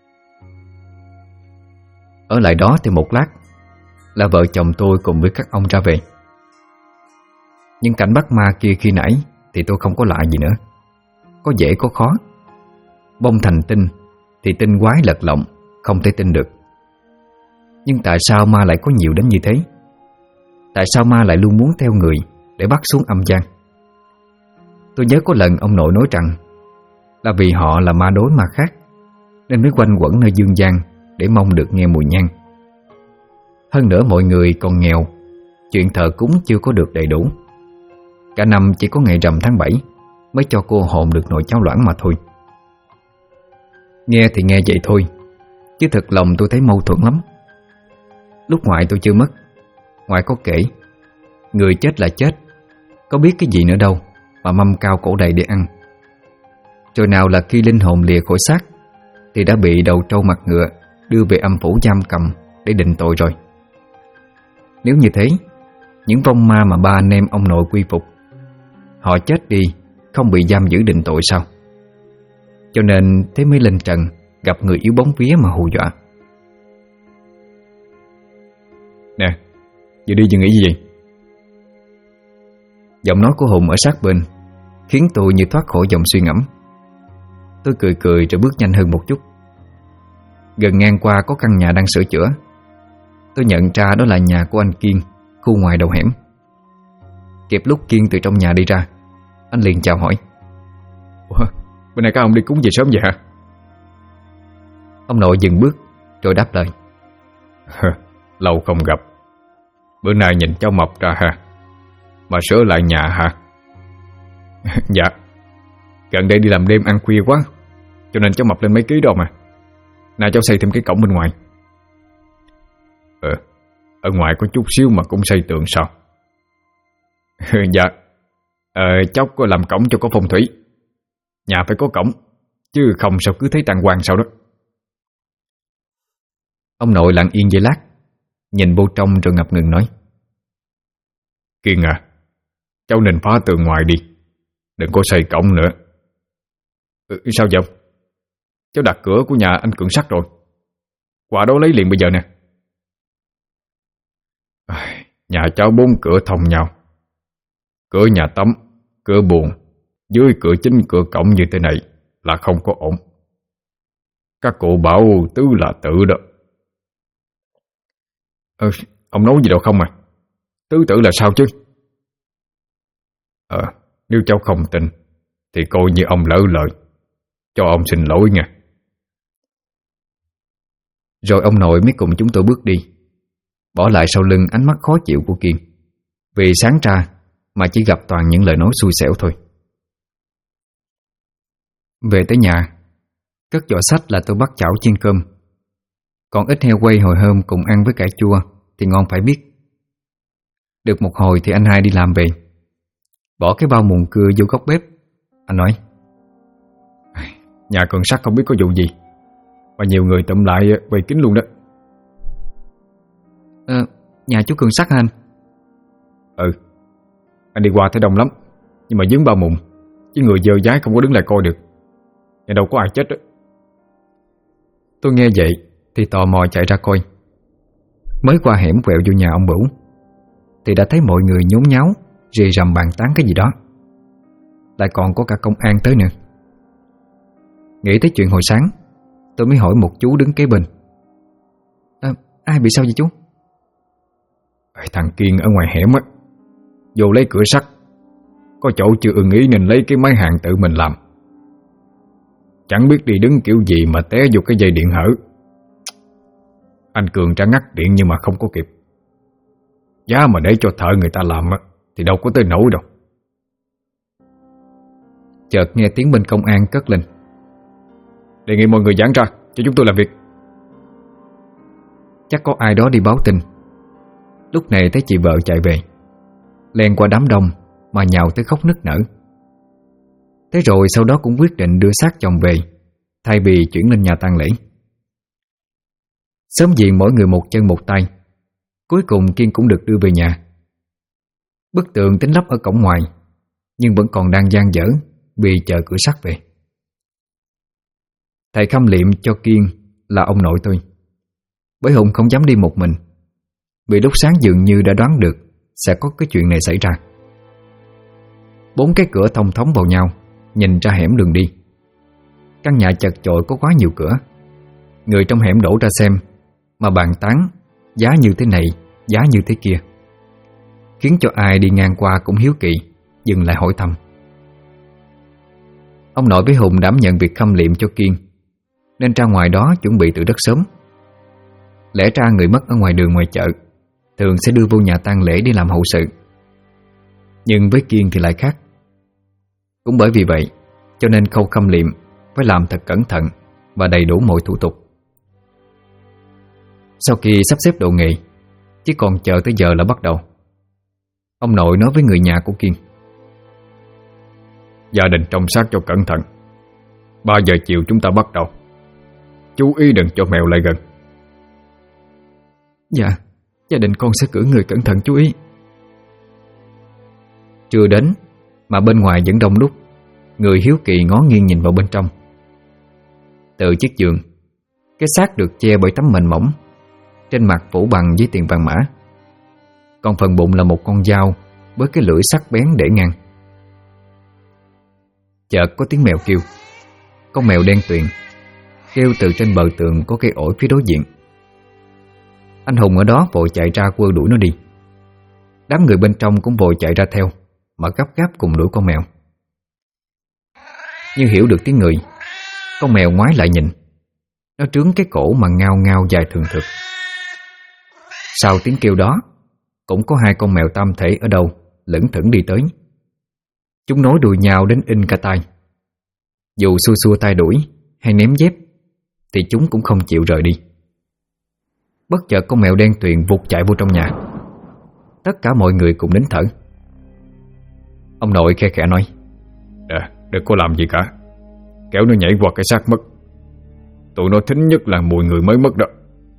Ở lại đó thì một lát là vợ chồng tôi cùng với các ông ra về. Nhưng cảnh bắt ma kia khi nãy thì tôi không có lạ gì nữa. Có dễ có khó. Vong thành tinh thì tinh quái lật lọng, không thể tin được. Nhưng tại sao ma lại có nhiều đến như thế? Tại sao ma lại luôn muốn theo người để bắt xuống âm gian? Tôi nhớ có lần ông nội nói rằng là vì họ là ma đối ma khác, nên mới quanh quẩn nơi dương gian để mong được nghe mùi nhang. Hơn nữa mọi người còn nghèo, chuyện thờ cúng chưa có được đầy đủ. Cả năm chỉ có ngày rằm tháng 7 mới cho cô hồn được nồi cháo loãng mà thôi. Nghe thì nghe vậy thôi, chứ thật lòng tôi thấy mâu thuẫn lắm. Lúc ngoại tôi chưa mất, ngoại có kể người chết là chết, có biết cái gì nữa đâu mà mâm cao cổ đầy để ăn. Rồi nào là khi linh hồn lìa khỏi xác thì đã bị đầu trâu mặt ngựa đưa về âm phủ giam cầm để định tội rồi. Nếu như thế, những vong ma mà ba anh em ông nội quy phục, họ chết đi không bị giam giữ định tội sao? Cho nên thế mới lên trần gặp người yếu bóng vía mà hù dọa. Nè, giờ đi giờ nghĩ gì vậy? Giọng nói của Hùng ở sát bên khiến tôi như thoát khỏi dòng suy ngẫm. Tôi cười cười rồi bước nhanh hơn một chút. Gần ngang qua có căn nhà đang sửa chữa. Tôi nhận ra đó là nhà của anh Kiên, khu ngoài đầu hẻm. Kịp lúc Kiên từ trong nhà đi ra, anh liền chào hỏi. Ủa, bữa nay các ông đi cúng về sớm vậy hả? Ông nội dừng bước rồi đáp lời. Lâu không gặp, bữa nay nhìn cháu mập ra ha, mà sửa lại nhà hả? Dạ, gần đây đi làm đêm ăn khuya quá, cho nên cháu mập lên mấy ký rồi mà. Nào cháu xây thêm cái cổng bên ngoài. Ở ngoài có chút xíu mà cũng xây tường sao? Dạ, cháu có làm cổng cho có phong thủy. Nhà phải có cổng, chứ không sao cứ thấy tàn hoàng sao đó. Ông nội lặng yên giây lát, nhìn vô trong rồi ngập ngừng nói. Kiên à, cháu nên phá tường ngoài đi, đừng có xây cổng nữa. Sao vậy? Cháu đặt cửa của nhà anh Cường sắt rồi, qua đó lấy liền bây giờ nè. Nhà cháu 4 cửa thông nhau, cửa nhà tắm, cửa buồng, dưới cửa chính cửa cổng như thế này là không có ổn. Các cụ bảo tứ là tự đó. Ông nói gì đâu không à? Tứ tử là sao chứ? Nếu cháu không tin thì coi như ông lỡ lời, cho ông xin lỗi nha. Rồi ông nội mới cùng chúng tôi bước đi, bỏ lại sau lưng ánh mắt khó chịu của Kiên, vì sáng ra mà chỉ gặp toàn những lời nói xui xẻo thôi. Về tới nhà, cất giỏ sách là tôi bắt chảo chiên cơm. Còn ít heo quay hồi hôm cùng ăn với cải chua thì ngon phải biết. Được một hồi thì anh hai đi làm về, bỏ cái bao mùn cưa vô góc bếp. Anh nói: Nhà Cường sắt không biết có vụ gì mà nhiều người tụm lại quay kính luôn đó. Nhà chú Cường sắt hả anh? Anh đi qua thấy đông lắm, nhưng mà vướng bao mùn, chứ người dơ dái không có đứng lại coi được. Nhà đâu có ai chết đó. Tôi nghe vậy thì tò mò chạy ra coi. Mới qua hẻm quẹo vô nhà ông Bửu thì đã thấy mọi người nhốn nháo rì rầm bàn tán cái gì đó. Lại còn có cả công an tới nữa. Nghĩ tới chuyện hồi sáng, tôi mới hỏi một chú đứng kế bên: Ai bị sao vậy chú? Thằng Kiên ở ngoài hẻm á, vô lấy cửa sắt, có chỗ chưa ưng ý nên lấy cái máy hàng tự mình làm. Chẳng biết đi đứng kiểu gì mà té vô cái dây điện hở. Anh Cường đã ngắt điện nhưng mà không có kịp. Giá mà để cho thợ người ta làm á thì đâu có tới nổi đâu. Chợt nghe tiếng bên công an cất lên: Đề nghị mọi người giãn ra cho chúng tôi làm việc. Chắc có ai đó đi báo tin. Lúc này thấy chị vợ chạy về, len qua đám đông mà nhào tới khóc nức nở. Thế rồi sau đó cũng quyết định đưa xác chồng về, thay vì chuyển lên nhà tang lễ. Sớm diện mỗi người một chân một tay, cuối cùng Kiên cũng được đưa về nhà. Bức tường tính lắp ở cổng ngoài, nhưng vẫn còn đang dang dở vì chờ cửa sắt về. Thầy khâm liệm cho Kiên là ông nội tôi, bởi Hùng không dám đi một mình, vì lúc sáng dường như đã đoán được sẽ có cái chuyện này xảy ra. 4 cái cửa thông thống vào nhau, nhìn ra hẻm đường đi. Căn nhà chật chội có quá nhiều cửa. Người trong hẻm đổ ra xem mà bàn tán giá như thế này, giá như thế kia, khiến cho ai đi ngang qua cũng hiếu kỳ dừng lại hỏi thăm. Ông nội với Hùng đảm nhận việc khâm liệm cho Kiên, nên ra ngoài đó chuẩn bị từ rất sớm. Lẽ ra người mất ở ngoài đường ngoài chợ thường sẽ đưa vô nhà tang lễ để làm hậu sự, nhưng với Kiên thì lại khác. Cũng bởi vì vậy cho nên khâu khâm liệm phải làm thật cẩn thận và đầy đủ mọi thủ tục. Sau khi sắp xếp đồ nghề, chỉ còn chờ tới giờ là bắt đầu. Ông nội nói với người nhà của Kiên: Gia đình trông xác cho cẩn thận, 3 giờ chiều chúng ta bắt đầu. Chú ý đừng cho mèo lại gần. Dạ, Gia đình con sẽ cử người cẩn thận chú ý. Trưa đến mà bên ngoài vẫn đông đúc, người hiếu kỳ ngó nghiêng nhìn vào bên trong. Từ chiếc giường, cái xác được che bởi tấm mền mỏng, trên mặt phủ bằng với tiền vàng mã. Còn phần bụng là một con dao với cái lưỡi sắc bén để ngang. Chợt có tiếng mèo kêu. Con mèo đen tuyền kêu từ trên bờ tường có cây ổi phía đối diện. Anh Hùng ở đó vội chạy ra quơ đuổi nó đi. Đám người bên trong cũng vội chạy ra theo, mà gấp gáp cùng đuổi con mèo. Như hiểu được tiếng người, con mèo ngoái lại nhìn. Nó trướng cái cổ mà ngao ngao dài thường thực. Sau tiếng kêu đó, cũng có hai con mèo tam thể ở đâu lững thững đi tới. Chúng nối đuôi nhau đến in cả tay. Dù xua xua tay đuổi hay ném dép thì chúng cũng không chịu rời đi. Bất chợt con mèo đen tuyền vụt chạy vô trong nhà. Tất cả mọi người cùng nín thở. Ông nội khe khẽ nói: Đừng có làm gì cả, kéo nó nhảy qua cái xác mất. Tụi nó thính nhất là mùi người mới mất đó.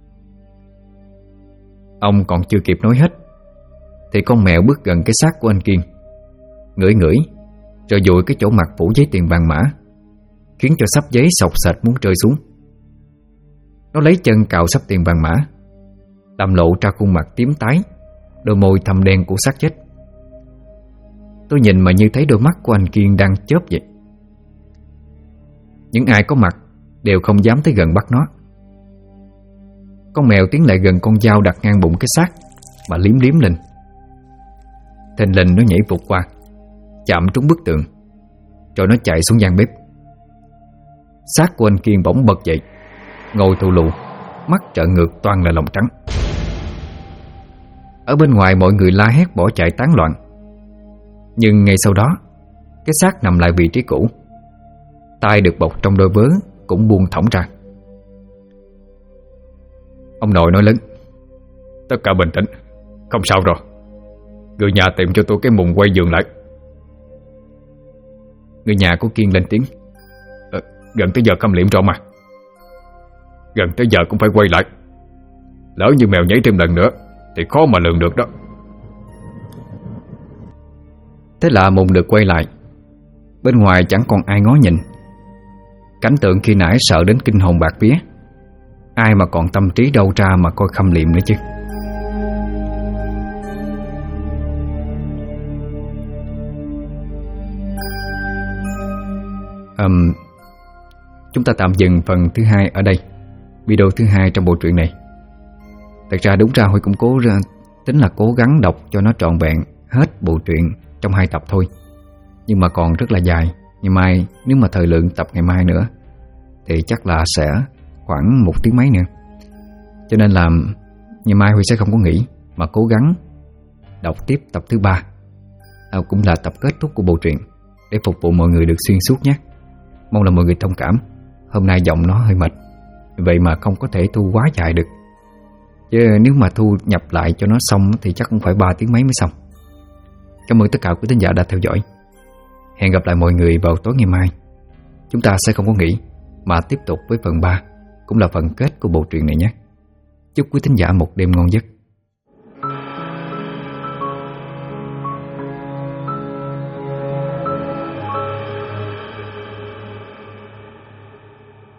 Ông còn chưa kịp nói hết thì con mèo bước gần cái xác của anh Kiên, ngửi ngửi rồi dụi cái chỗ mặt phủ giấy tiền vàng mã, khiến cho sắp giấy sọc sệt muốn rơi xuống. Nó lấy chân cào sắp tiền vàng mã, làm lộ ra khuôn mặt tím tái, đôi môi thâm đen của xác chết. Tôi nhìn mà như thấy đôi mắt của anh Kiên đang chớp vậy. Những ai có mặt đều không dám tới gần bắt nó. Con mèo tiến lại gần con dao đặt ngang bụng cái xác mà liếm liếm lên. Thình lình nó nhảy vụt qua, chạm trúng bức tường, rồi nó chạy xuống gian bếp. Xác của anh Kiên bỗng bật dậy, ngồi thù lù, mắt trợn ngược toàn là lòng trắng. Ở bên ngoài mọi người la hét bỏ chạy tán loạn. Nhưng ngay sau đó, cái xác nằm lại vị trí cũ. Tai được bọc trong đôi vớ cũng buông thõng ra. Ông nội nói lớn: Tất cả bình tĩnh, không sao rồi. Người nhà tìm cho tôi cái mùng quay giường lại. Người nhà của Kiên lên tiếng: Gần tới giờ câm liệm rồi mà. Gần tới giờ cũng phải quay lại. Lỡ như mèo nhảy thêm lần nữa thì khó mà lường được đó. Thế là mùng được quay lại. Bên ngoài chẳng còn ai ngó nhìn. Cảnh tượng khi nãy sợ đến kinh hồn bạt vía. Ai mà còn tâm trí đâu ra mà coi khâm liệm nữa chứ. Chúng ta tạm dừng phần thứ 2 ở đây. Video thứ 2 trong bộ truyện này. Thật ra đúng ra Huy cũng tính là cố gắng đọc cho nó trọn vẹn hết bộ truyện trong 2 tập thôi. Nhưng mà còn rất là dài. Ngày mai nếu mà thời lượng tập ngày mai nữa thì chắc là sẽ khoảng 1 tiếng mấy nữa. Cho nên là ngày mai Huy sẽ không có nghỉ, mà cố gắng đọc tiếp tập thứ 3, cũng là tập kết thúc của bộ truyện, để phục vụ mọi người được xuyên suốt nhé. Mong là mọi người thông cảm. Hôm nay giọng nó hơi mệt, vậy mà không có thể thu quá dài được. Chứ nếu mà thu nhập lại cho nó xong thì chắc cũng phải 3 tiếng mấy mới xong. Cảm ơn tất cả quý thính giả đã theo dõi. Hẹn gặp lại mọi người vào tối ngày mai. Chúng ta sẽ không có nghỉ, mà tiếp tục với phần 3, cũng là phần kết của bộ truyện này nhé. Chúc quý thính giả một đêm ngon giấc.